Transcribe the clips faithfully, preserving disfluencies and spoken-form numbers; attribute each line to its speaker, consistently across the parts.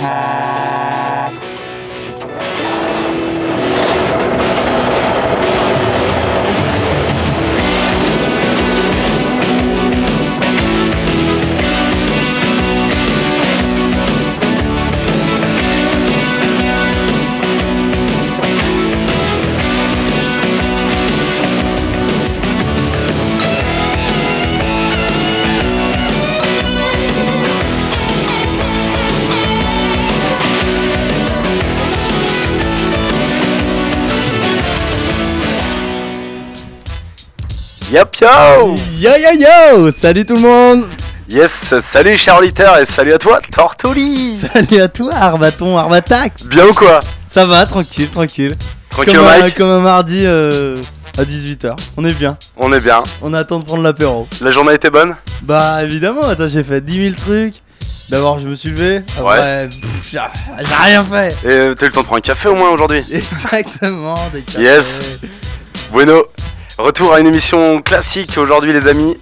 Speaker 1: Yop yo
Speaker 2: Yo yo yo. Salut tout le monde.
Speaker 1: Yes, salut Charliter et salut à toi Tortoli.
Speaker 2: Salut à toi Arbaton, Arbatax.
Speaker 1: Bien ou quoi?
Speaker 2: Ça va, tranquille, tranquille.
Speaker 1: Tranquille
Speaker 2: comme
Speaker 1: Mike
Speaker 2: un, Comme un mardi euh, à dix-huit heures, on est bien.
Speaker 1: On est bien.
Speaker 2: On attend de prendre l'apéro.
Speaker 1: La journée était bonne?
Speaker 2: Bah évidemment, attends, j'ai fait dix mille trucs. D'abord je me suis levé, après
Speaker 1: Ouais.
Speaker 2: pff, j'ai, j'ai rien fait.
Speaker 1: Et euh, t'as eu le temps de prendre un café au moins aujourd'hui?
Speaker 2: Exactement, des cafés.
Speaker 1: Yes. Bueno, retour à une émission classique aujourd'hui les amis.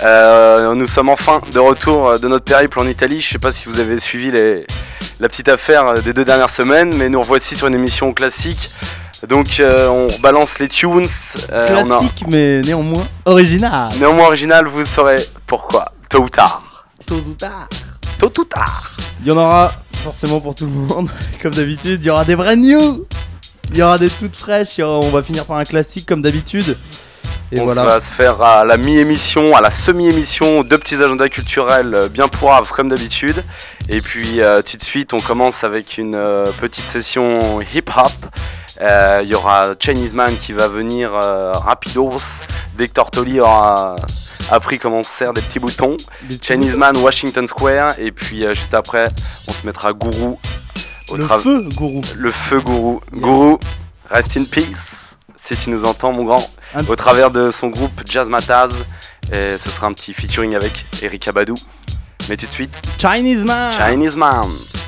Speaker 1: Euh, nous sommes enfin de retour de notre périple en Italie. Je sais pas si vous avez suivi les, la petite affaire des deux dernières semaines, mais nous revoici sur une émission classique. Donc euh, on rebalance les tunes. Euh,
Speaker 2: Classique
Speaker 1: on a...
Speaker 2: mais néanmoins original.
Speaker 1: Néanmoins original, vous saurez pourquoi. Tôt ou tard.
Speaker 2: Tôt ou tard.
Speaker 1: Tôt ou tard.
Speaker 2: Il y en aura forcément pour tout le monde, comme d'habitude. Il y aura des brand new. Il y aura des toutes fraîches. Il y aura... On va finir par un classique comme d'habitude. Et
Speaker 1: on
Speaker 2: voilà.
Speaker 1: va se faire à la mi-émission, à la semi-émission, deux petits agendas culturels bien poiraves comme d'habitude. Et puis euh, tout de suite, on commence avec une euh, petite session hip-hop. Il euh, y aura Chinese Man qui va venir euh, rapidos dès que Tortoli aura appris comment on se sert des petits boutons. Des Chinese boutons. Man, Washington Square. Et puis euh, juste après, on se mettra Gourou. Au
Speaker 2: Le
Speaker 1: tra-
Speaker 2: feu Gourou.
Speaker 1: Le feu Gourou.
Speaker 2: Yes.
Speaker 1: Gourou, rest in peace. Si tu nous entends mon grand, un au travers de son groupe Jazz Mataz, et ce sera un petit featuring avec Erykah Badu. Mais tout de suite,
Speaker 2: Chinese Man.
Speaker 1: Chinese Man.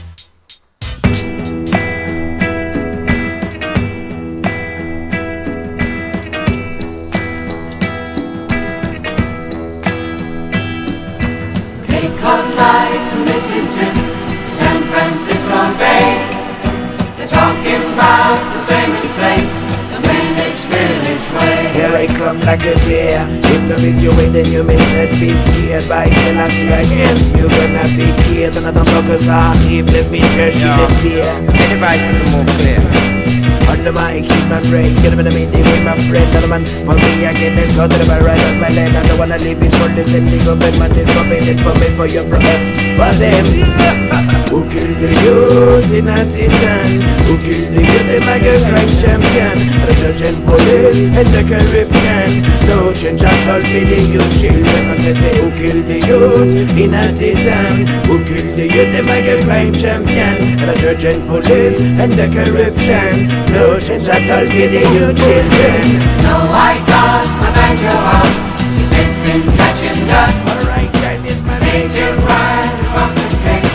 Speaker 3: Cape Cod Light to Mississippi to San Francisco Bay. They're talking about this famous place.
Speaker 4: Here I come like a bear. If no is your way, then you may not be scared. By Selassie against you, gonna be killed. Another focus on him, let me share she lives here. Anybody can move clear. On the mic, keep my brain. Get him in the meeting with my friend. Another man, for me again, let's go to the bar, right as my land. I don't wanna leave it for this illegal man. This coming in for me, for you, for us, for them. Who killed the youth in a titan? Who killed the youth, the mega crime champion? The judge and police and the corruption. No change at all for the youth children. And they say who killed the youth in a titan? Who killed the youth, the mega crime champion? The judge and police and the corruption. No change at all for the youth children.
Speaker 3: So I got my banjo out. He said been catching dust.
Speaker 4: Alright, Chinese man,
Speaker 3: ain't you right across the face?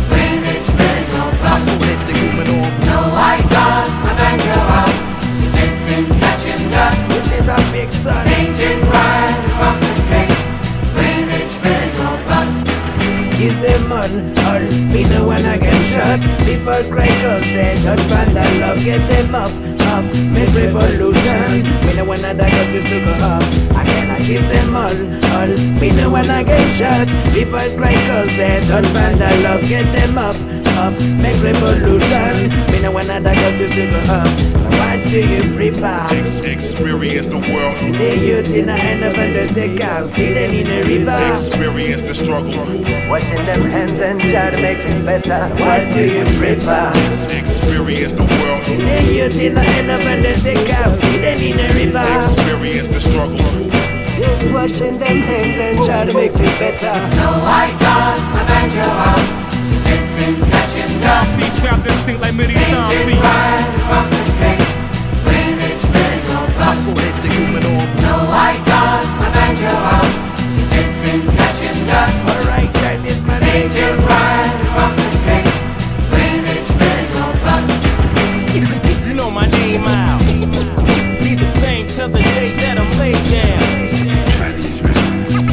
Speaker 3: So I got my banjo out. He said been catching dust.
Speaker 4: This is a big son.
Speaker 3: Painted right across the face. Greenwich Village or bust.
Speaker 4: Is them on all? Me no wanna get shot. People cry cause they don't find that love. Get them up, up, make revolution. Me no wanna die cause you to go up. I cannot kiss them all, all. Me no wanna get shot. People cry cause they don't find that love. Get them up, up, make revolution. Me no wanna die cause you to go up. What do you prepare?
Speaker 5: Ex- experience the world.
Speaker 4: See the youth in the end of undertaker. See them in the river.
Speaker 5: Experience the struggle.
Speaker 4: Washing them hands and try to make it better. What do you prefer?
Speaker 5: Ex- experience the world.
Speaker 4: See the youth in the end of undertaker. See them in the river.
Speaker 5: Experience the struggle.
Speaker 4: Just washing them hands and try to make it better.
Speaker 3: So I got my banjo out. He said been catching dust.
Speaker 6: Be trapped and sink like many times.
Speaker 3: Painted right across the face. Greenwich Village or bust. So I got my banjo out. He said been catching dust.
Speaker 4: Alright, Chinese man.
Speaker 3: Painted right across the face. Greenwich Village or bust.
Speaker 6: You know my name out. Be the same till the day that I'm laid down.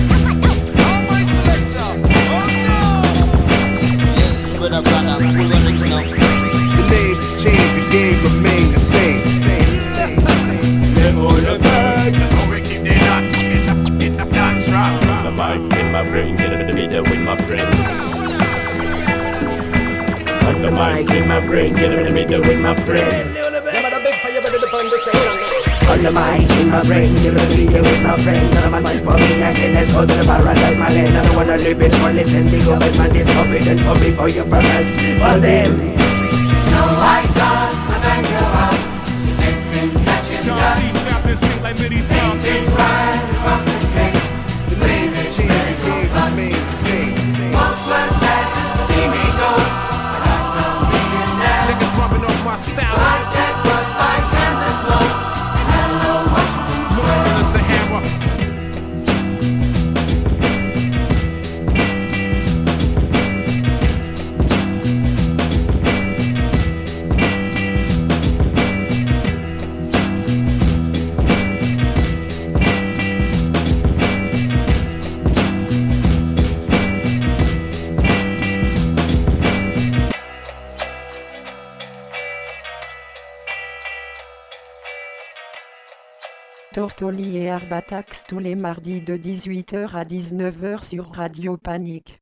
Speaker 6: All my selector. Oh no. Yes, brother, brother. We're gonna
Speaker 7: my brain, get up in the middle with my friend. On the mic in my brain, get up in the middle with my friend.
Speaker 4: On the mic in my brain, get up in the middle with my friend. None of my mind for me, I can let's go to the paradise, my land. I don't wanna live it for listen, they go back my discompetent for me for your purpose. For them.
Speaker 3: So I got my banjo out, sipping, catching dust, painting right across the face, the Greenwich Village bus. Folks were sad to see me go, but I'm no millionaire. So I said goodbye Kansas Road, and hello Washington Square.
Speaker 8: Tortoli et Herbatax tous les mardis de dix-huit heures à dix-neuf heures sur Radio Panique.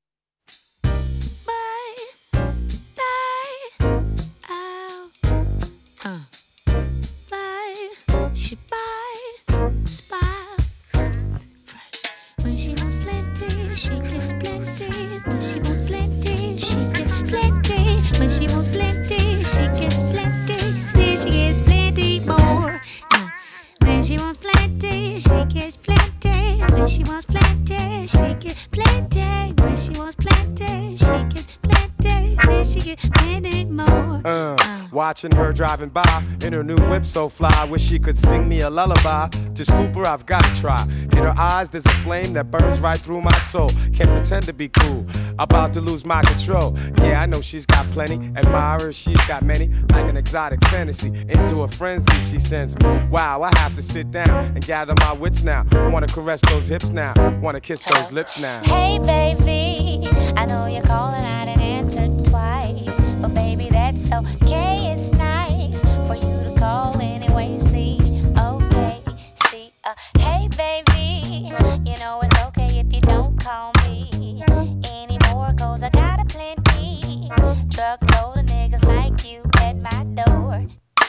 Speaker 9: When she wants plenty, she gets plenty. When she wants plenty, she gets plenty. When she wants plenty, she gets plenty. Then she gets plenty more. Uh, when she wants plenty, she gets plenty. When she wants plenty, she gets plenty. When she wants plenty, she gets plenty. Then she gets plenty more.
Speaker 10: Uh, watching her driving by in her new whip so fly, wish she could sing me a lullaby. To scoop her, I've gotta try. In her eyes, there's a flame that burns right through my soul. Can't pretend to be cool, about to lose my control. Yeah, I know she's got plenty admirers, she's got many, like an exotic fantasy. Into a frenzy, she sends me. Wow, I have to sit down and gather my wits now. Wanna caress those hips now, wanna kiss those lips now.
Speaker 9: Hey baby, I know you're calling, I didn't answer twice, but baby that's okay, it's nice for you to call anyway. See, okay, see, uh, hey baby, you know it's okay if you don't call me anymore, cause I got a plenty truckload of niggas like you at my door.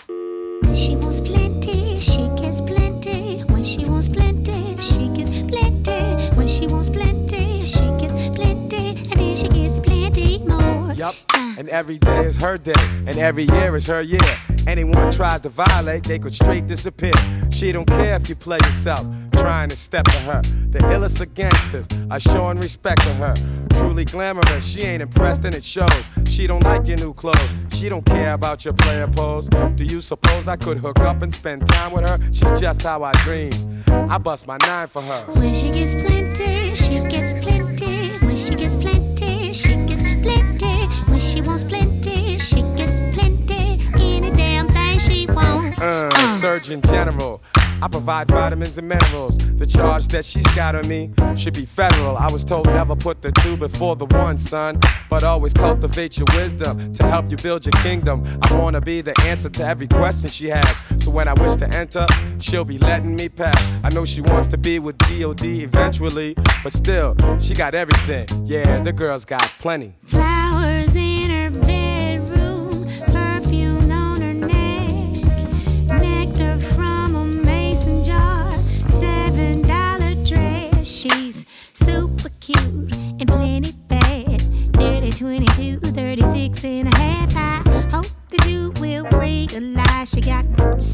Speaker 9: When she wants plenty, she gets plenty. When she wants plenty, she gets plenty. When she wants plenty, she gets plenty. And then she gets plenty more.
Speaker 10: Yup, and every day is her day, and every year is her year. Anyone tries to violate, they could straight disappear. She don't care if you play yourself, trying to step to her. The illest of gangsters are showing respect to her. Truly glamorous, she ain't impressed and it shows. She don't like your new clothes, she don't care about your player pose. Do you suppose I could hook up and spend time with her? She's just how I dream, I bust my nine for her.
Speaker 9: When she gets plenty, she gets plenty. When she gets plenty, she gets plenty. When she wants plenty, she gets plenty. Any damn thing she wants.
Speaker 10: Uh, uh. Surgeon General, I provide vitamins and minerals. The charge that she's got on me should be federal. I was told never put the two before the one, son, but always cultivate your wisdom to help you build your kingdom. I wanna be the answer to every question she has, so when I wish to enter, she'll be letting me pass. I know she wants to be with G O D eventually, but still, she got everything. Yeah, the girl's got plenty.
Speaker 9: Flowers in her bedroom, perfume on her neck, nectar from a mason jar, seven dollar dress. She's super cute and plenty bad, thirty, twenty-two, thirty-six and a half. I hope that you will realize she got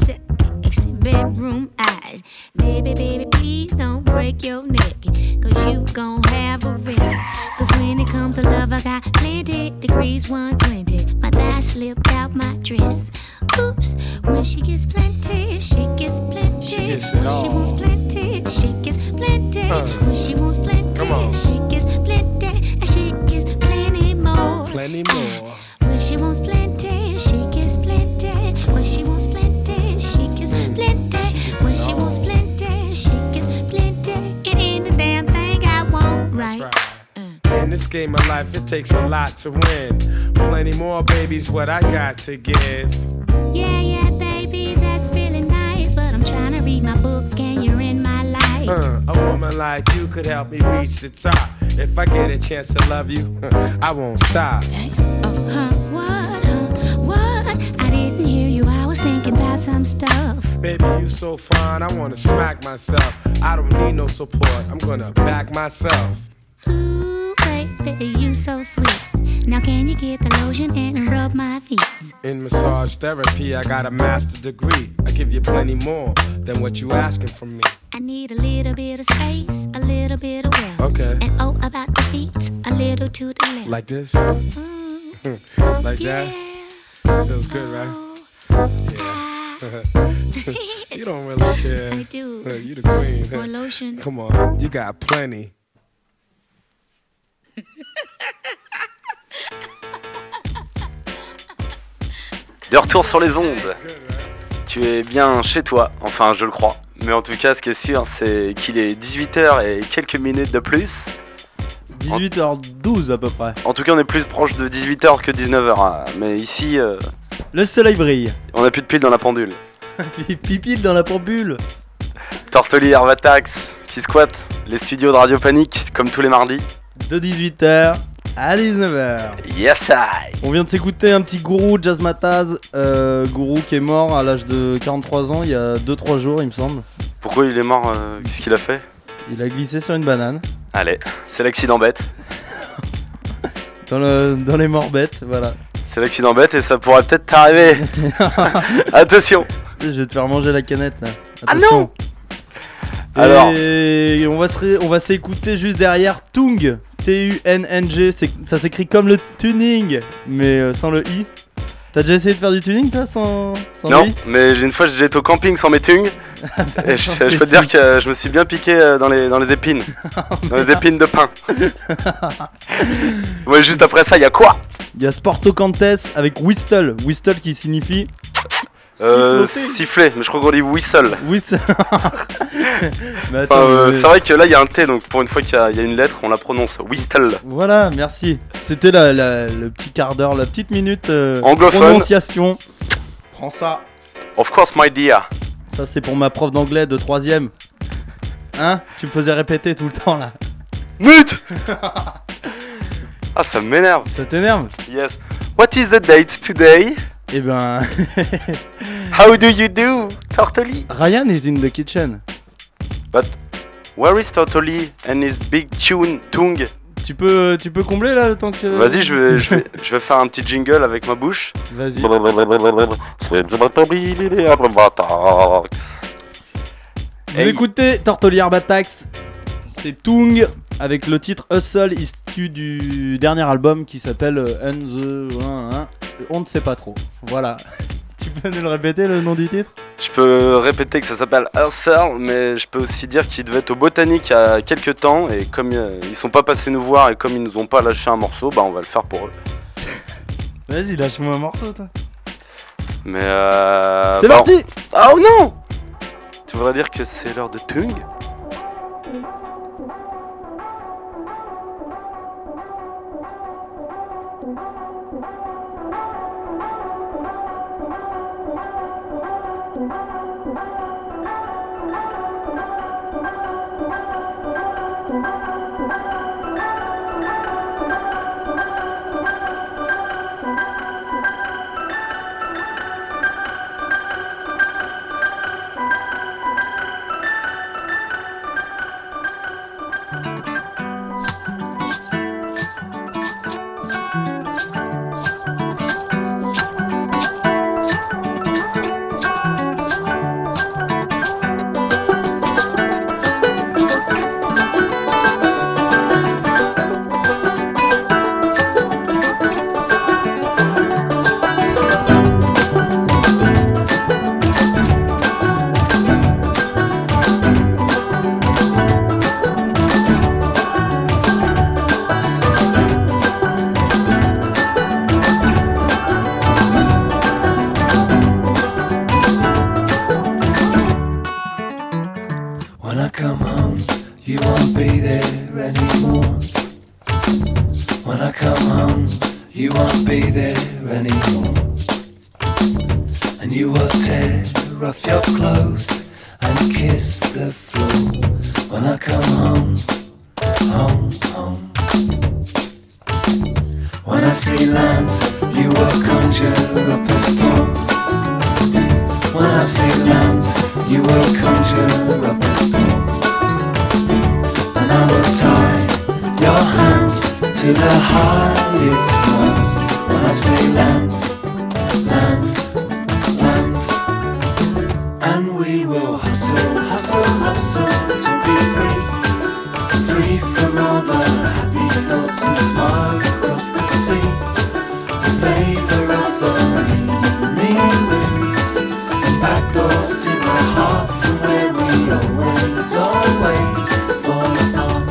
Speaker 9: sexy bedroom eyes. Baby, baby, please don't break your neck, cause you gon' have a wreck. Cause when it comes to love, I got plenty degrees, one twenty. My thigh slipped out my dress. Oops, when she gets plenty, she gets plenty.
Speaker 10: She gets it
Speaker 9: when
Speaker 10: all.
Speaker 9: she wants plenty, she gets plenty.
Speaker 10: Uh,
Speaker 9: when she wants plenty,
Speaker 10: come on.
Speaker 9: she gets plenty. And she gets plenty more.
Speaker 10: Plenty more.
Speaker 9: When she wants plenty, she gets plenty. When she wants plenty, she gets plenty. When she wants plenty, she gets plenty. It ain't the damn thing I want, right?
Speaker 10: That's right. In this game of life, it takes a lot to win. Plenty more, baby's what I got to give.
Speaker 9: Yeah, yeah, baby, that's really nice, but I'm trying to read my book and you're in my life.
Speaker 10: Uh, a woman like you could help me reach the top. If I get a chance to love you, uh, I won't stop.
Speaker 9: Oh, huh, what, huh, what? I didn't hear you, I was thinking about some stuff.
Speaker 10: Baby, you so fine, I wanna smack myself. I don't need no support, I'm gonna back myself.
Speaker 9: Ooh, baby, you so sweet. Now can you get the lotion and rub my feet?
Speaker 10: In massage therapy, I got a master's degree. I give you plenty more than what you asking from me.
Speaker 9: I need a little bit of space, a little bit of wealth.
Speaker 10: Okay.
Speaker 9: And oh, about the feet, a little to the left.
Speaker 10: Like this?
Speaker 9: Mm.
Speaker 10: Like
Speaker 9: Yeah.
Speaker 10: that? Feels good, right? Yeah. You don't really care.
Speaker 9: I do.
Speaker 10: You the queen.
Speaker 9: More lotion.
Speaker 10: Come on, you got plenty.
Speaker 1: De retour sur les ondes. Tu es bien chez toi, enfin je le crois. Mais en tout cas, ce qui est sûr, c'est qu'il est dix-huit heures et quelques minutes de plus.
Speaker 2: dix-huit heures douze à peu près.
Speaker 1: En tout cas, on est plus proche de dix-huit heures que dix-neuf heures. Hein. Mais ici, euh,
Speaker 2: Le soleil brille.
Speaker 1: on a plus de piles dans la pendule.
Speaker 2: Pipile dans la pendule.
Speaker 1: Tortoli Hervatax qui squatte les studios de Radio Panique comme tous les mardis.
Speaker 2: De dix-huit heures à dix-neuf heures.
Speaker 1: Yes I.
Speaker 2: On vient de s'écouter un petit gourou, Jazz Mataz. Euh, gourou qui est mort à l'âge de quarante-trois ans, il y a deux trois jours il me semble.
Speaker 1: Pourquoi il est mort euh, Qu'est-ce qu'il a fait?
Speaker 2: Il a glissé sur une banane.
Speaker 1: Allez, c'est l'accident bête.
Speaker 2: Dans, le, dans les morts bêtes, voilà.
Speaker 1: C'est l'accident bête et ça pourrait peut-être t'arriver. Attention.
Speaker 2: Je vais te faire manger la canette là.
Speaker 1: Ah
Speaker 2: Attention.
Speaker 1: non. Alors.
Speaker 2: Et on va se ré- on va s'écouter juste derrière Tung. T U N N G. C'est- Ça s'écrit comme le tuning, mais euh, sans le i. T'as déjà essayé de faire du tuning toi sans, sans
Speaker 1: Non,
Speaker 2: le i?
Speaker 1: mais j'ai une fois j'ai été au camping sans mes tungs. Et je, je peux te dire que je me suis bien piqué euh, dans les, dans les épines. Dans les épines de pain. Ouais, juste après ça, il y a quoi?
Speaker 2: Il y a Sporto Cantes avec Whistle. Whistle qui signifie
Speaker 1: Euh,
Speaker 2: siffloter.
Speaker 1: siffler, mais je crois qu'on dit whistle.
Speaker 2: Whistle. Mais
Speaker 1: Enfin,
Speaker 2: attends,
Speaker 1: euh,
Speaker 2: mais-
Speaker 1: c'est vrai que là il y a un T, donc pour une fois qu'il y, a- il y a une lettre, on la prononce whistle.
Speaker 2: Voilà, merci. C'était la, la- le petit quart d'heure, la petite minute euh,
Speaker 1: Anglophone.
Speaker 2: prononciation. Prends ça.
Speaker 1: Of course, my dear.
Speaker 2: Ça c'est pour ma prof d'anglais de troisième. Hein? Tu me faisais répéter tout le temps là.
Speaker 1: Mute. Ah, ça m'énerve.
Speaker 2: Ça t'énerve?
Speaker 1: Yes. What is the date today?
Speaker 2: Eh ben...
Speaker 1: How do you do, Tortoli?
Speaker 2: Ryan is in the kitchen.
Speaker 1: But where is Tortoli and his big tune tung?
Speaker 2: Tu peux, tu peux combler là le temps que...
Speaker 1: Vas-y, je vais, je vais, je vais faire un petit jingle avec ma bouche.
Speaker 2: Vas-y. Vous
Speaker 1: Hey.
Speaker 2: écoutez Tortoli Herbatax, c'est Tung avec le titre Hustle issu du dernier album qui s'appelle euh, And the... hein, hein, on ne sait pas trop. Voilà. Tu peux nous le répéter le nom du titre?
Speaker 1: Je peux répéter que ça s'appelle Hustle, mais je peux aussi dire qu'il devait être au Botanique il y a quelques temps, et comme euh, ils sont pas passés nous voir et comme ils nous ont pas lâché un morceau, bah on va le faire pour eux.
Speaker 2: Vas-y, lâche-moi un morceau toi.
Speaker 1: Mais euh...
Speaker 2: C'est
Speaker 1: bah,
Speaker 2: parti.
Speaker 1: on- Oh non! Tu voudrais dire que c'est l'heure de Tung?
Speaker 11: When I come home, you won't be there anymore. When I come home, you won't be there anymore. And you will tear off your clothes and kiss the floor When I come home, home, home. When I see land, you will conjure up a storm. When I see land, you will conjure up a storm. And I will tie your hands to the highest mast. When I say land, land, land. And we will hustle, hustle, hustle to be free. Free from all the happy thoughts and smiles across the sea. In favor of the rain, mean winds, and back doors to the heart from where we always, always fall apart.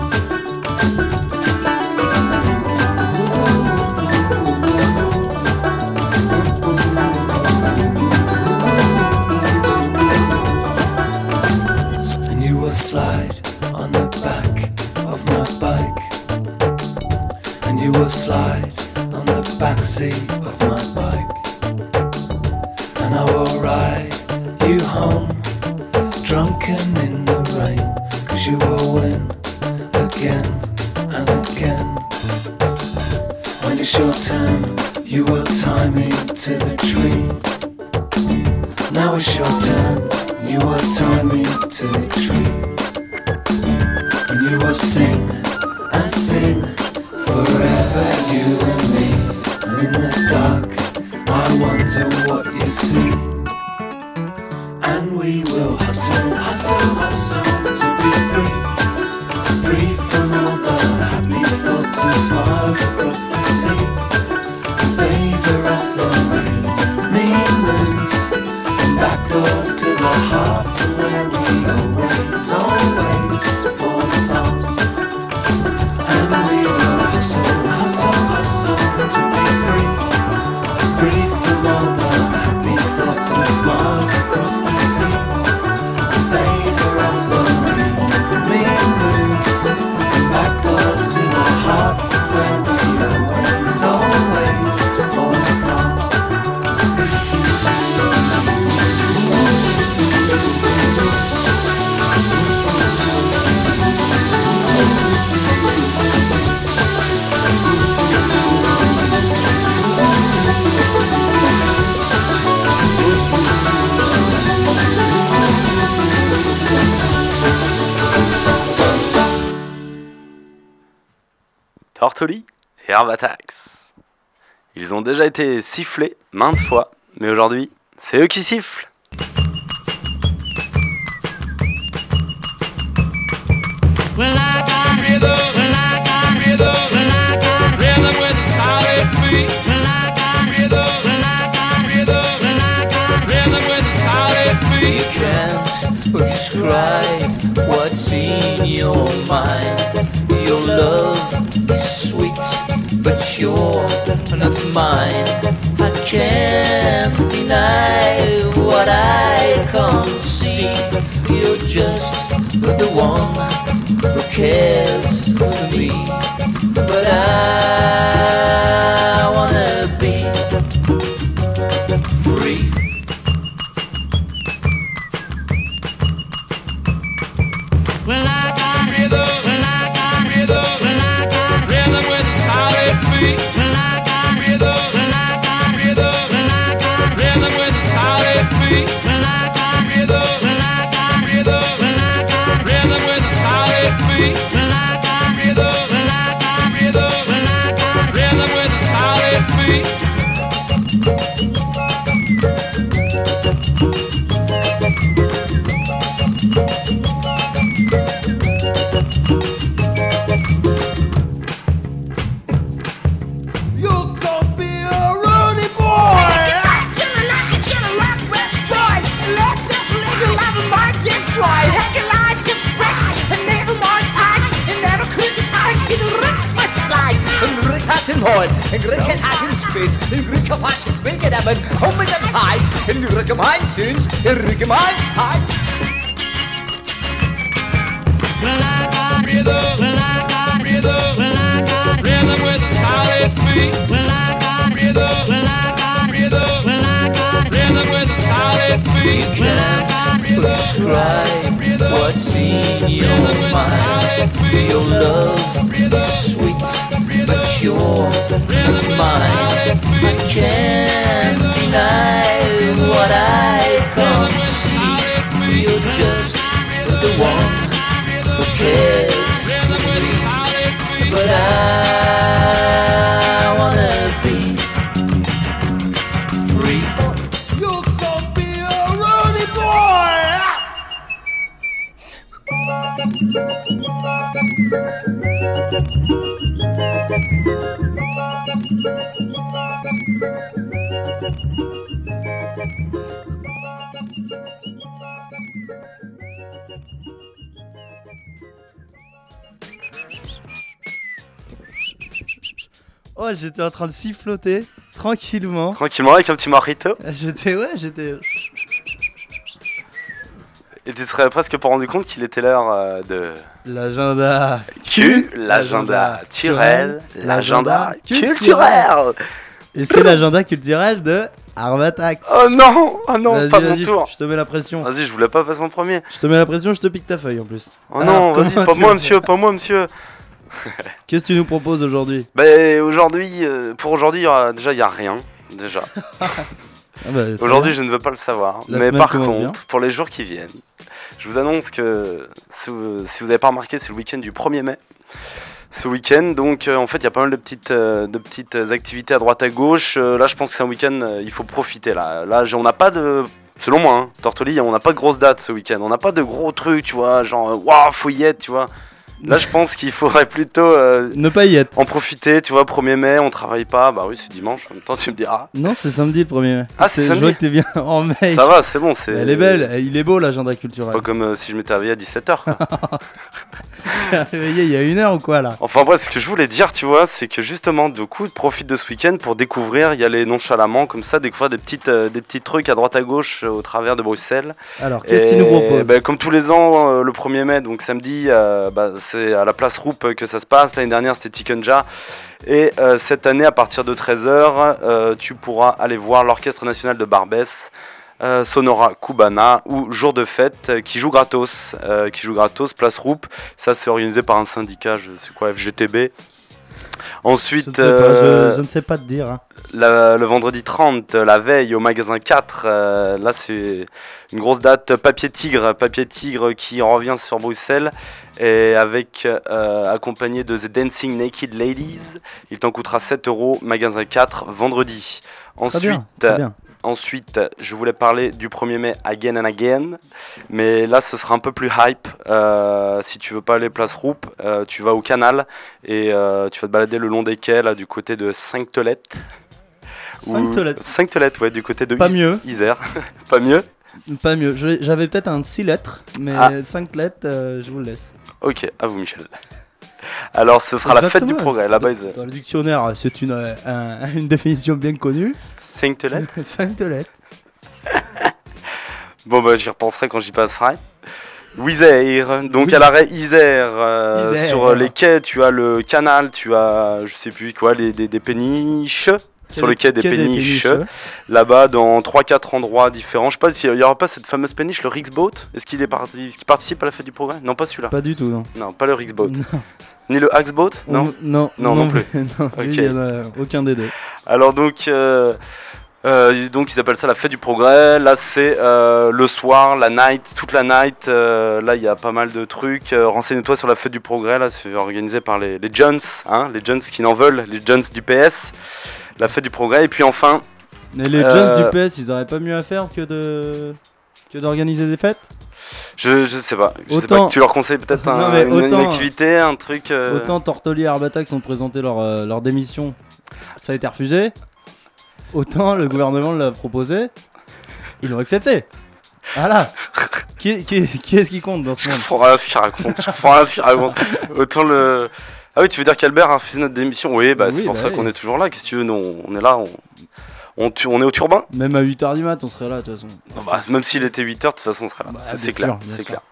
Speaker 11: And you will slide on the back of my bike, and you will slide on the backseat of my bike, and I will ride you home, drunken in the rain, 'cause you will win again and again. When it's your turn, you will tie me to the tree. Now it's your turn, you will tie me to the tree. And you will sing and sing forever, you and me. And in the dark, I wonder what you see. And we will hustle, hustle, hustle to be free. Free from all the happy thoughts and smiles across the sea. In favor of the rain, mean winds, and back doors to the heart from where we always, always fall apart. And we will hustle, hustle, hustle to be free. Free from all the happy thoughts and smiles across the sea. In favor of the rain, mean winds, and back doors to the heart where we always, always fall apart.
Speaker 1: Tortoli et Herbatax. Ils ont déjà été sifflés maintes fois, mais aujourd'hui, c'est eux qui sifflent.
Speaker 3: Well, I got rhythm, well, I got rhythm, well, I got rhythm with the solid beat. Well, I got rhythm, well, I got rhythm, well, I got rhythm with the solid beat.
Speaker 12: You can't describe what's in your mind. Your love is sweet, but you're not mine. I can't deny what I can't see. You're just the one who cares for me, but I wanna be free.
Speaker 3: Well, I got rhythm, well, I got rhythm, well, I got rhythm with the solid beat. Well, I got rhythm, well, I got rhythm, well, I got rhythm with the solid beat. Well, I got rhythm, well, I got rhythm, well, I got rhythm with the solid beat. Well, I got rhythm, well, I got rhythm, well, I got rhythm with the solid beat.
Speaker 12: En morgen, en Rick hat in spits, en Rick hat in spits, en aber komm mit dem Hype, en Rick mein Tunes, en Rick mein Hype.
Speaker 3: Well, I got rhythm, well, I got rhythm, well, I got rhythm with a solid beat. Well, I got rhythm, well, I got rhythm, well, I got rhythm with a solid beat.
Speaker 12: You can't describe
Speaker 13: What's in your mind? Your love is sweet, but you're not mine. I can't deny what I can't see. You're just the one who cares for me, but I wanna be free.
Speaker 3: You gon' be a Rudy boy!
Speaker 2: Oh, j'étais en train de siffloter tranquillement.
Speaker 1: Tranquillement avec un petit mojito.
Speaker 2: J'étais, ouais, j'étais.
Speaker 1: Et tu serais presque pas rendu compte qu'il était l'heure euh, de...
Speaker 2: L'agenda
Speaker 1: Q, l'agenda Turel, l'agenda
Speaker 2: culturel.
Speaker 1: culturel.
Speaker 2: Et c'est l'agenda culturel de Armatax.
Speaker 1: Oh non, oh non,
Speaker 2: Vas-y,
Speaker 1: pas mon
Speaker 2: vas-y,
Speaker 1: tour.
Speaker 2: Je te mets la pression.
Speaker 1: Vas-y, je voulais pas passer en premier.
Speaker 2: Je te mets la pression, je te pique ta feuille en plus.
Speaker 1: Oh non, vas-y, pas moi monsieur, pas moi monsieur.
Speaker 2: Qu'est-ce que tu nous proposes aujourd'hui?
Speaker 1: Bah aujourd'hui, euh, pour aujourd'hui, y aura- déjà il y a rien, déjà.
Speaker 2: Ah bah, c'est
Speaker 1: Aujourd'hui,
Speaker 2: bien.
Speaker 1: je ne veux pas le savoir.
Speaker 2: La
Speaker 1: Mais
Speaker 2: semaine
Speaker 1: par
Speaker 2: commence
Speaker 1: contre,
Speaker 2: bien.
Speaker 1: pour les jours qui viennent, je vous annonce que si vous, si vous avez pas remarqué, c'est le week-end du premier mai. Ce week-end, donc euh, en fait, il y a pas mal de petites, euh, de petites activités à droite à gauche. Euh, là, je pense que c'est un week-end, euh, il faut profiter. Là, là, j'ai- on n'a pas de, selon moi, hein, Tortoli, on n'a pas de grosses dates ce week-end. On n'a pas de gros trucs, tu vois, genre, euh, waouh, faut y être, tu vois. Là, je pense qu'il faudrait plutôt euh,
Speaker 2: ne pas y être.
Speaker 1: En profiter, tu vois. Premier mai, on travaille pas. Bah oui, c'est dimanche. En même temps, tu me diras.
Speaker 2: Non, c'est samedi le premier mai.
Speaker 1: Ah, c'est
Speaker 2: Je
Speaker 1: samedi.
Speaker 2: vois que t'es bien en mec.
Speaker 1: Ça va, c'est bon. C'est...
Speaker 2: Elle est belle, il est beau l'agenda culturel.
Speaker 1: C'est pas comme euh, si je m'étais réveillé à dix-sept heures.
Speaker 2: T'es réveillé il y a une heure ou quoi là?
Speaker 1: Enfin bref, ce que je voulais dire, tu vois, c'est que justement, du coup, profite de ce week-end pour découvrir, y aller nonchalamment, comme ça, découvrir des, petites, euh, des petits trucs à droite à gauche euh, au travers de Bruxelles.
Speaker 2: Alors, qu'est-ce que tu nous proposes?
Speaker 1: bah, Comme tous les ans, euh, le premier mai, donc samedi, euh, bah, c'est à la place Roupe que ça se passe. L'année dernière, c'était Tikonja. Et euh, cette année, à partir de treize heures, euh, tu pourras aller voir l'Orchestre National de Barbès, Euh, Sonora Cubana ou Jour de Fête euh, qui joue gratos, euh, qui joue gratos, place Roupe. Ça c'est organisé par un syndicat, je sais quoi, F G T B. Ensuite,
Speaker 2: je, ne sais pas,
Speaker 1: euh,
Speaker 2: je, je ne sais pas te dire. Hein.
Speaker 1: la- le vendredi trente, la veille au magasin quatre, euh, là c'est une grosse date, Papier Tigre, Papier Tigre qui revient sur Bruxelles et avec euh, accompagné de The Dancing Naked Ladies. Il t'en coûtera sept euros, magasin quatre, vendredi. Ensuite,
Speaker 2: bien, très bien.
Speaker 1: Ensuite, je voulais parler du premier mai Again and Again, mais là ce sera un peu plus hype. Euh, si tu veux pas aller place Roupe, euh, tu vas au canal et euh, tu vas te balader le long des quais là du côté de Sainte-Tolette.
Speaker 2: Sainte-Tolette.
Speaker 1: Sainte-Tolette, ouais, du côté de
Speaker 2: Pas
Speaker 1: Is-
Speaker 2: mieux.
Speaker 1: Isère. Pas mieux.
Speaker 2: Pas mieux. Je- J'avais peut-être un six lettres, mais
Speaker 1: Ah.
Speaker 2: cinq lettres, euh, je vous le laisse.
Speaker 1: Ok, à vous Michel. Alors ce sera la fête du
Speaker 2: Exactement.
Speaker 1: progrès. Là-bas,
Speaker 2: Dans le dictionnaire, c'est une, euh, un- une définition bien connue.
Speaker 1: Sainte-Tolette.
Speaker 2: Sainte-Tolette.
Speaker 1: Bon bah j'y repenserai quand j'y passerai. Isère, donc
Speaker 2: Oui.
Speaker 1: à l'arrêt Isère, euh,
Speaker 2: Isère.
Speaker 1: sur euh, les quais tu as le canal, tu as je sais plus quoi, les, des, des péniches, sur
Speaker 2: le
Speaker 1: le quai des
Speaker 2: quai des
Speaker 1: péniches,
Speaker 2: péniches.
Speaker 1: là-bas dans trois quatre endroits différents. Je sais pas s'il y aura pas cette fameuse péniche, le Rixboat. Est-ce qu'il est parti, est-ce qu'il participe à la fête du progrès? Non, pas celui-là.
Speaker 2: Pas du tout, non.
Speaker 1: Non, pas le Rixboat.
Speaker 2: Non.
Speaker 1: Ni le Axboat? Non.
Speaker 2: On- non,
Speaker 1: non, non plus.
Speaker 2: non, lui,
Speaker 1: Ok.
Speaker 2: il y en a aucun des deux.
Speaker 1: Alors donc, euh, euh, donc ils appellent ça la fête du progrès. Là c'est euh, le soir, la night, toute la night. euh, là il y a pas mal de trucs. Euh, Renseigne-toi sur la fête du progrès. Là c'est organisé par les, les Jones, hein, les Jones qui n'en veulent, les Jones du P S. La fête du progrès. Et puis enfin.
Speaker 2: Mais les
Speaker 1: euh,
Speaker 2: Jones du P S, ils auraient pas mieux à faire que de que d'organiser des fêtes?
Speaker 1: Je, je sais pas. Je sais
Speaker 2: Autant-
Speaker 1: pas. Tu leur conseilles peut-être un-
Speaker 2: Non, mais
Speaker 1: une, une
Speaker 2: autant-
Speaker 1: activité, un truc. euh,
Speaker 2: Autant Tortoli et Arbatax ont présenté leur, euh, leur démission, ça a été refusé. Autant le gouvernement l'a proposé, ils l'ont accepté. Voilà. qui, qui, qui est-ce qui compte dans ce
Speaker 1: Je
Speaker 2: monde?
Speaker 1: comprends rien à ce qu'il raconte. Je comprends rien à ce qu'il raconte. Autant le. Ah oui, tu veux dire qu'Albert a refusé notre démission? Oui, bah
Speaker 2: Oui,
Speaker 1: c'est pour
Speaker 2: bah
Speaker 1: ça
Speaker 2: oui.
Speaker 1: qu'on est toujours là. Qu'est-ce que tu veux? Nous, on, on est là. On, on, tu- on est au turbin.
Speaker 2: Même à huit heures du mat, on serait là de toute façon.
Speaker 1: Bah, même s'il était huit heures, de toute façon, on serait là.
Speaker 2: Bah,
Speaker 1: Ça,
Speaker 2: bien
Speaker 1: c'est clair.
Speaker 2: sûr, bien
Speaker 1: C'est
Speaker 2: sûr.
Speaker 1: clair.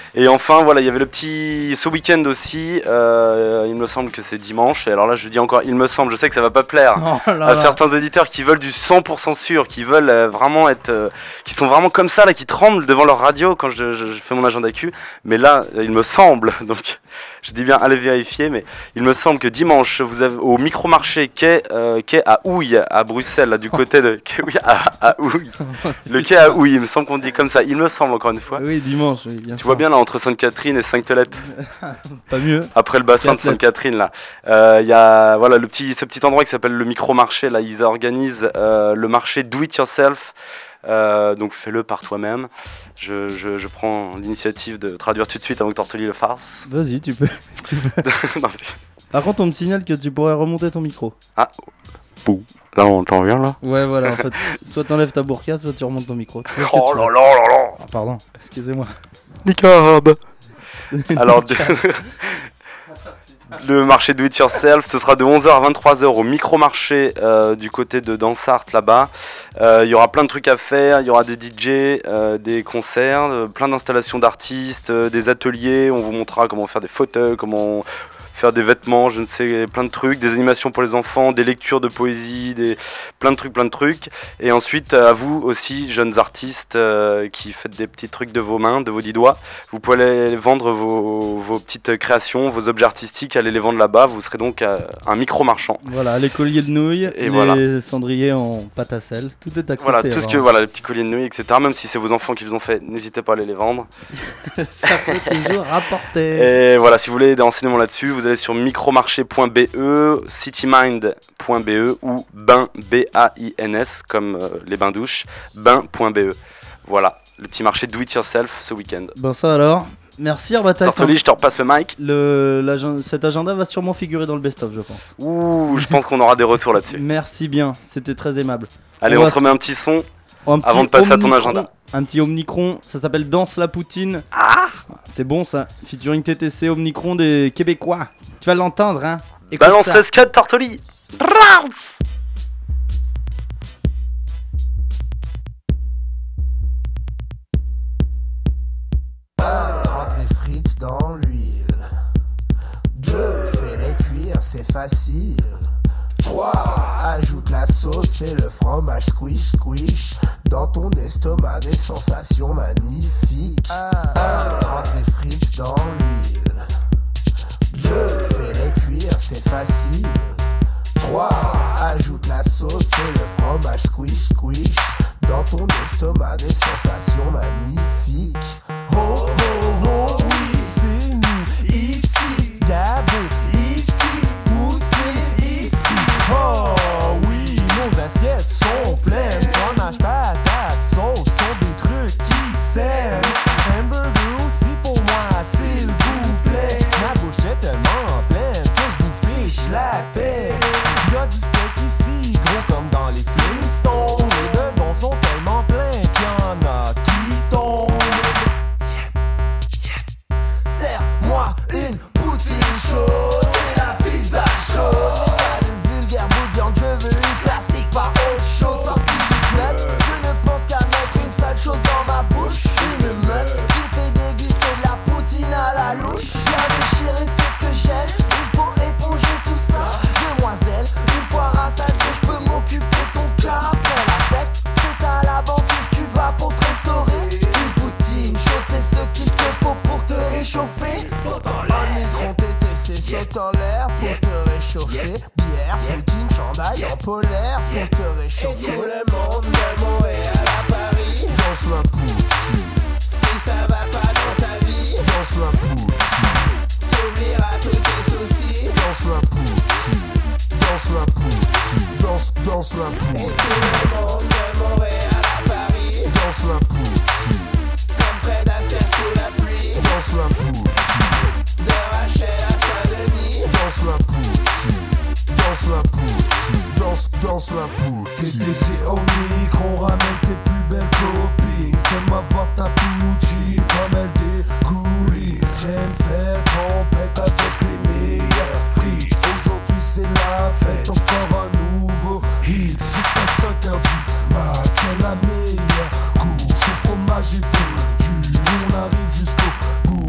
Speaker 1: Et enfin, voilà, il y avait le petit. Ce week-end aussi, euh, il me semble que c'est dimanche. Et alors là, je dis encore, il me semble, je sais que ça va pas plaire
Speaker 2: Oh là
Speaker 1: à
Speaker 2: là.
Speaker 1: certains auditeurs qui veulent du cent pour cent sûr, qui veulent euh, vraiment être. euh, qui sont vraiment comme ça, là, qui tremblent devant leur radio quand je, je- je fais mon agenda Q. Mais là, euh, il me semble, donc je dis bien allez vérifier, mais il me semble que dimanche, vous avez au micro-marché quai, euh, quai à Houille, à Bruxelles, là, du côté de. Quai, oui, à, à Houille. Le quai à Houille, il me semble qu'on dit comme ça. Il me semble, encore une fois.
Speaker 2: Oui, dimanche, oui, bien
Speaker 1: Tu
Speaker 2: sûr.
Speaker 1: vois bien là entre Sainte-Catherine et Sainte-Tolette.
Speaker 2: Pas mieux.
Speaker 1: Après le bassin de
Speaker 2: Quatre lettres.
Speaker 1: Sainte-Catherine là. Il y a voilà, le petit, ce petit endroit qui s'appelle le micro-marché. Là, ils organisent euh, le marché Do It Yourself. Euh, donc fais-le par toi-même. Je, je, je prends l'initiative de traduire tout de suite avant que Tortoli le fasse.
Speaker 2: Vas-y, tu peux. tu peux.
Speaker 1: Non, mais-
Speaker 2: Par contre, on me signale que tu pourrais remonter ton micro.
Speaker 1: Ah, pou. Là on t'en revient là.
Speaker 2: Ouais, voilà, en fait, soit t'enlèves ta burqa, soit tu remontes ton micro. Tu fais ce que
Speaker 1: Oh
Speaker 2: tu
Speaker 1: là
Speaker 2: veux.
Speaker 1: là là là.
Speaker 2: Ah, pardon, excusez-moi.
Speaker 1: Nicarab. Alors, de- le marché Do It Yourself, ce sera de onze heures à vingt-trois heures au micro-marché euh, du côté de Dansart là-bas. Euh, Il y aura plein de trucs à faire, il y aura des D J, euh, des concerts, euh, plein d'installations d'artistes, euh, des ateliers, on vous montrera comment faire des fauteuils, comment faire des vêtements, je ne sais, plein de trucs, des animations pour les enfants, des lectures de poésie, des... plein de trucs, plein de trucs. Et ensuite, à vous aussi, jeunes artistes euh, qui faites des petits trucs de vos mains, de vos dix doigts, vous pouvez aller vendre vos, vos petites créations, vos objets artistiques, aller les vendre là-bas, vous serez donc euh, un micro-marchand.
Speaker 2: Voilà, les colliers de nouilles,
Speaker 1: Et
Speaker 2: les
Speaker 1: voilà.
Speaker 2: cendriers en pâte à sel, tout est accepté.
Speaker 1: Voilà, tout ce que,
Speaker 2: alors.
Speaker 1: voilà, les petits colliers de nouilles, et cetera. Même si c'est vos enfants qui les ont fait, n'hésitez pas à aller les vendre.
Speaker 2: Ça peut toujours rapporter.
Speaker 1: Et voilà, si vous voulez des renseignements là-dessus, vous allez sur micromarché point b e, citymind point b e ou bain, B A I N S, comme euh, les bains douches, bain point b e. Voilà, le petit marché Do It Yourself ce week-end.
Speaker 2: Ben ça alors, merci Herbatax.
Speaker 1: Tortoli, je te repasse le mic.
Speaker 2: Le, l'agen- cet agenda va sûrement figurer dans le best-of, je pense.
Speaker 1: Ouh, je pense qu'on aura des retours là-dessus.
Speaker 2: Merci bien, c'était très aimable.
Speaker 1: Allez, on,
Speaker 2: va
Speaker 1: se remet un petit son
Speaker 2: Un petit
Speaker 1: avant de passer à ton
Speaker 2: Omnicron,
Speaker 1: agenda.
Speaker 2: Un petit Omnicron, ça s'appelle Danse la Poutine.
Speaker 1: Ah,
Speaker 2: c'est bon ça, featuring T T C Omnicron des Québécois. Tu vas l'entendre, hein. Écoute
Speaker 1: balance
Speaker 2: ça.
Speaker 1: le scud, Tortoli. Brrrr.
Speaker 14: Trempe les frites dans l'huile. Deux, fais-les cuire, c'est facile. Trois, ajoute la sauce et le fromage squish squish. Dans ton estomac des sensations magnifiques. Un, trempe les frites dans l'huile. Deux, fais-les cuire, c'est facile. Trois, ajoute la sauce et le fromage squish squish. Dans ton estomac des sensations magnifiques. Oh oh oh oui c'est nous ici Gabon ici Poutine ici. Oh oui nos assiettes sont pleines. Fromage patate sauce sont des trucs qui saignent. Hamburger aussi pour moi s'il vous plaît. Ma bouche est tellement pleine que je vous fiche la paix. Y'a du steak ici gros comme dans les Flintstones. Les bedons sont tellement pleins qu'il y en a qui tombent. Serre-moi une poutine chaude, c'est la pizza chaude. Pas de vulgaire bout de viande, je veux une classique, pas autre chose. Sorti du club, je ne pense qu'à mettre une seule chose dans ma bouche. Une meuf qui me fait déguster de la poutine à la louche. Bien déchiré, c'est ce que j'aime, il faut éponger tout ça. Demoiselle, une fois rassasié, je peux m'occuper ton cas. Après la fête, c'est à la banquise, tu vas pour te restaurer. Une poutine chaude, c'est ce qu'il te faut pour te réchauffer. Un micron T T C saute en l'air pour te réchauffer. Bière, poutine, chandail en polaire pour te réchauffer. Tout le monde de Montréal à Paris danse la poutine. Si ça va pas dans ta vie, danse la poutine. T'oublieras tous tes soucis. Danse la poutine. Danse la poutine. Danse, danse la poutine. Tout le monde de Montréal à Paris danse la poutine. Comme Fred Astaire sous la pluie. Danse la poutine. De Rachel à Saint-Denis. Danse la poutine. Danse la poutine. Danse, danse la poutine. T T C au micro, ramène tes plus belles copines. Fais-moi voir ta poutine comme elle découline. J'aime faire trompette avec les meilleurs frites. Aujourd'hui c'est la fête, encore un nouveau hit. C'est pas cinq heures du matin, la meilleure course. Au fromage est fondu, on arrive jusqu'au bout.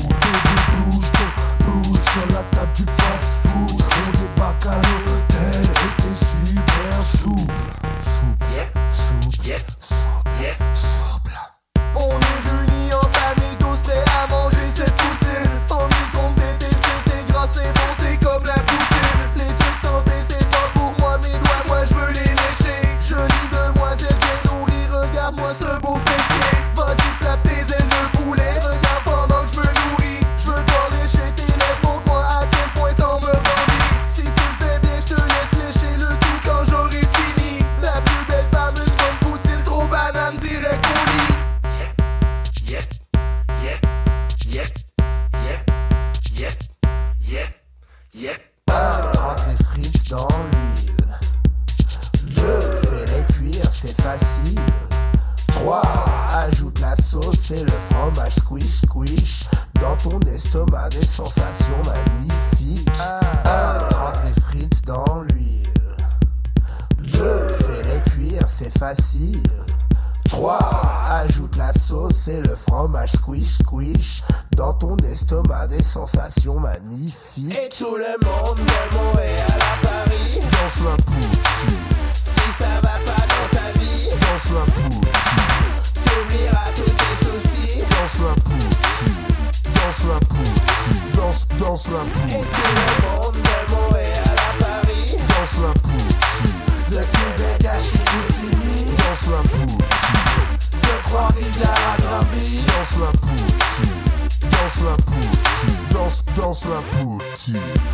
Speaker 14: c'est facile. trois. Ajoute la sauce et le fromage squish squish. Dans ton estomac des sensations magnifiques. Et tout le monde de Montréal à Paris danse la pouti. Si ça va pas dans ta vie, danse la pouti. T'oublieras tous tes soucis. Danse la pouti. Danse la pouti. Danse, danse la pouti. Et tout le monde de Montréal à Paris danse la pouti. De Québec à Chicoutimi danse la pouti. De Trois-Rivières à Granby danse la pouti. Danse la pouti. Danse, danse la pouti.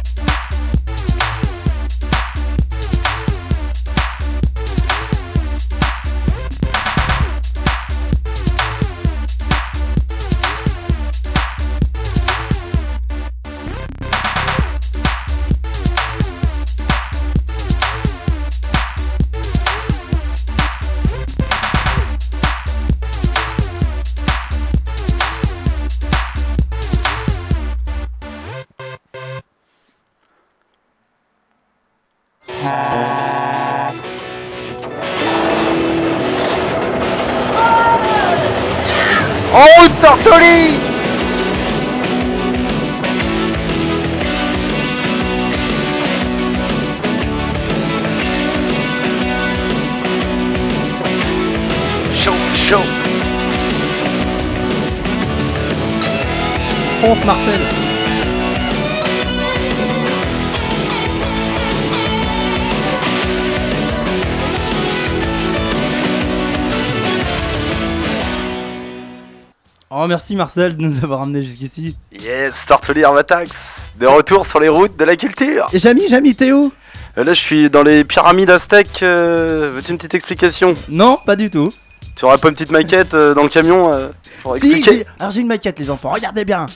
Speaker 1: Oh, Tortoli! Chauffe, chauffe!
Speaker 2: Fonce Marcel. Oh merci Marcel de nous avoir ramené jusqu'ici.
Speaker 1: Yes, Tortoli Arvatax, de retour sur les routes de la culture.
Speaker 2: Et Jamy, Jamy, t'es où?
Speaker 1: Euh, Là je suis dans les pyramides aztèques, euh, veux-tu une petite explication?
Speaker 2: Non, pas du tout.
Speaker 1: Tu aurais pas une petite maquette euh, dans le camion euh, pour
Speaker 2: Si,
Speaker 1: expliquer?
Speaker 2: j'ai- alors j'ai une maquette les enfants, regardez bien.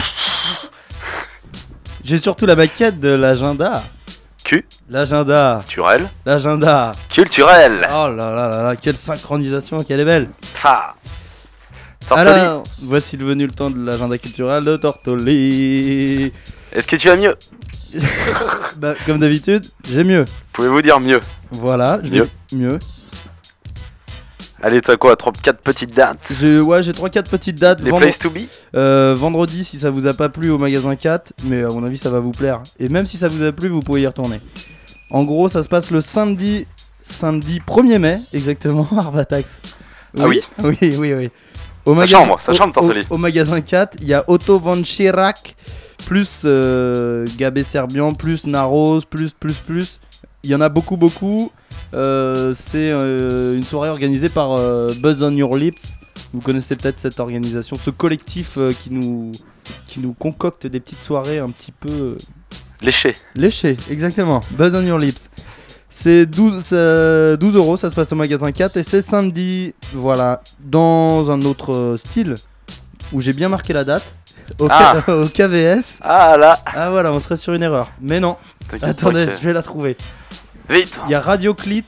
Speaker 2: J'ai surtout la maquette de l'agenda.
Speaker 1: Q.
Speaker 2: L'agenda.
Speaker 1: Culturel.
Speaker 2: L'agenda.
Speaker 1: Culturel.
Speaker 2: Oh là là là là, quelle synchronisation, quelle est belle.
Speaker 1: Ah. Tortoli.
Speaker 2: Alors, voici devenu le temps de l'agenda culturel de Tortoli.
Speaker 1: Est-ce que tu as mieux?
Speaker 2: Bah, comme d'habitude, j'ai mieux.
Speaker 1: Pouvez-vous dire mieux?
Speaker 2: Voilà, je
Speaker 1: Mieux.
Speaker 2: vais mieux.
Speaker 1: Allez, t'as quoi? trois quatre petites dates?
Speaker 2: J'ai, ouais, j'ai trois quatre petites dates.
Speaker 1: Les
Speaker 2: Vendre-
Speaker 1: places to be?
Speaker 2: Euh, vendredi, si ça vous a pas plu au magasin quatre, mais à mon avis, ça va vous plaire. Et même si ça vous a plu, vous pouvez y retourner. En gros, ça se passe le samedi, samedi premier mai, exactement, à Arvatax.
Speaker 1: Ah oui.
Speaker 2: Oui, oui, oui. Au
Speaker 1: Ça
Speaker 2: magasin-
Speaker 1: chambre, ça
Speaker 2: au-
Speaker 1: chambre, Tortoli.
Speaker 2: Au, au magasin quatre, il y a Otto von Schirach, plus euh, Gabé Serbian, plus Narose, plus, plus, plus. Il y en a beaucoup, beaucoup. Euh, c'est euh, une soirée organisée par euh, Buzz on Your Lips. Vous connaissez peut-être cette organisation, ce collectif euh, qui, nous, qui nous concocte des petites soirées un petit peu... euh,
Speaker 1: Léché.
Speaker 2: Léché, exactement. Buzz on Your Lips. C'est douze, euh, douze euros, ça se passe au magasin quatre et c'est samedi, voilà, dans un autre euh, style où j'ai bien marqué la date, au,
Speaker 1: Ah.
Speaker 2: K- au K V S.
Speaker 1: Ah là.
Speaker 2: Ah voilà, on serait sur une erreur. Mais non,
Speaker 1: T'inquiète
Speaker 2: attendez,
Speaker 1: pas que-
Speaker 2: je vais la trouver.
Speaker 1: Vite.
Speaker 2: Il y a Radioclit.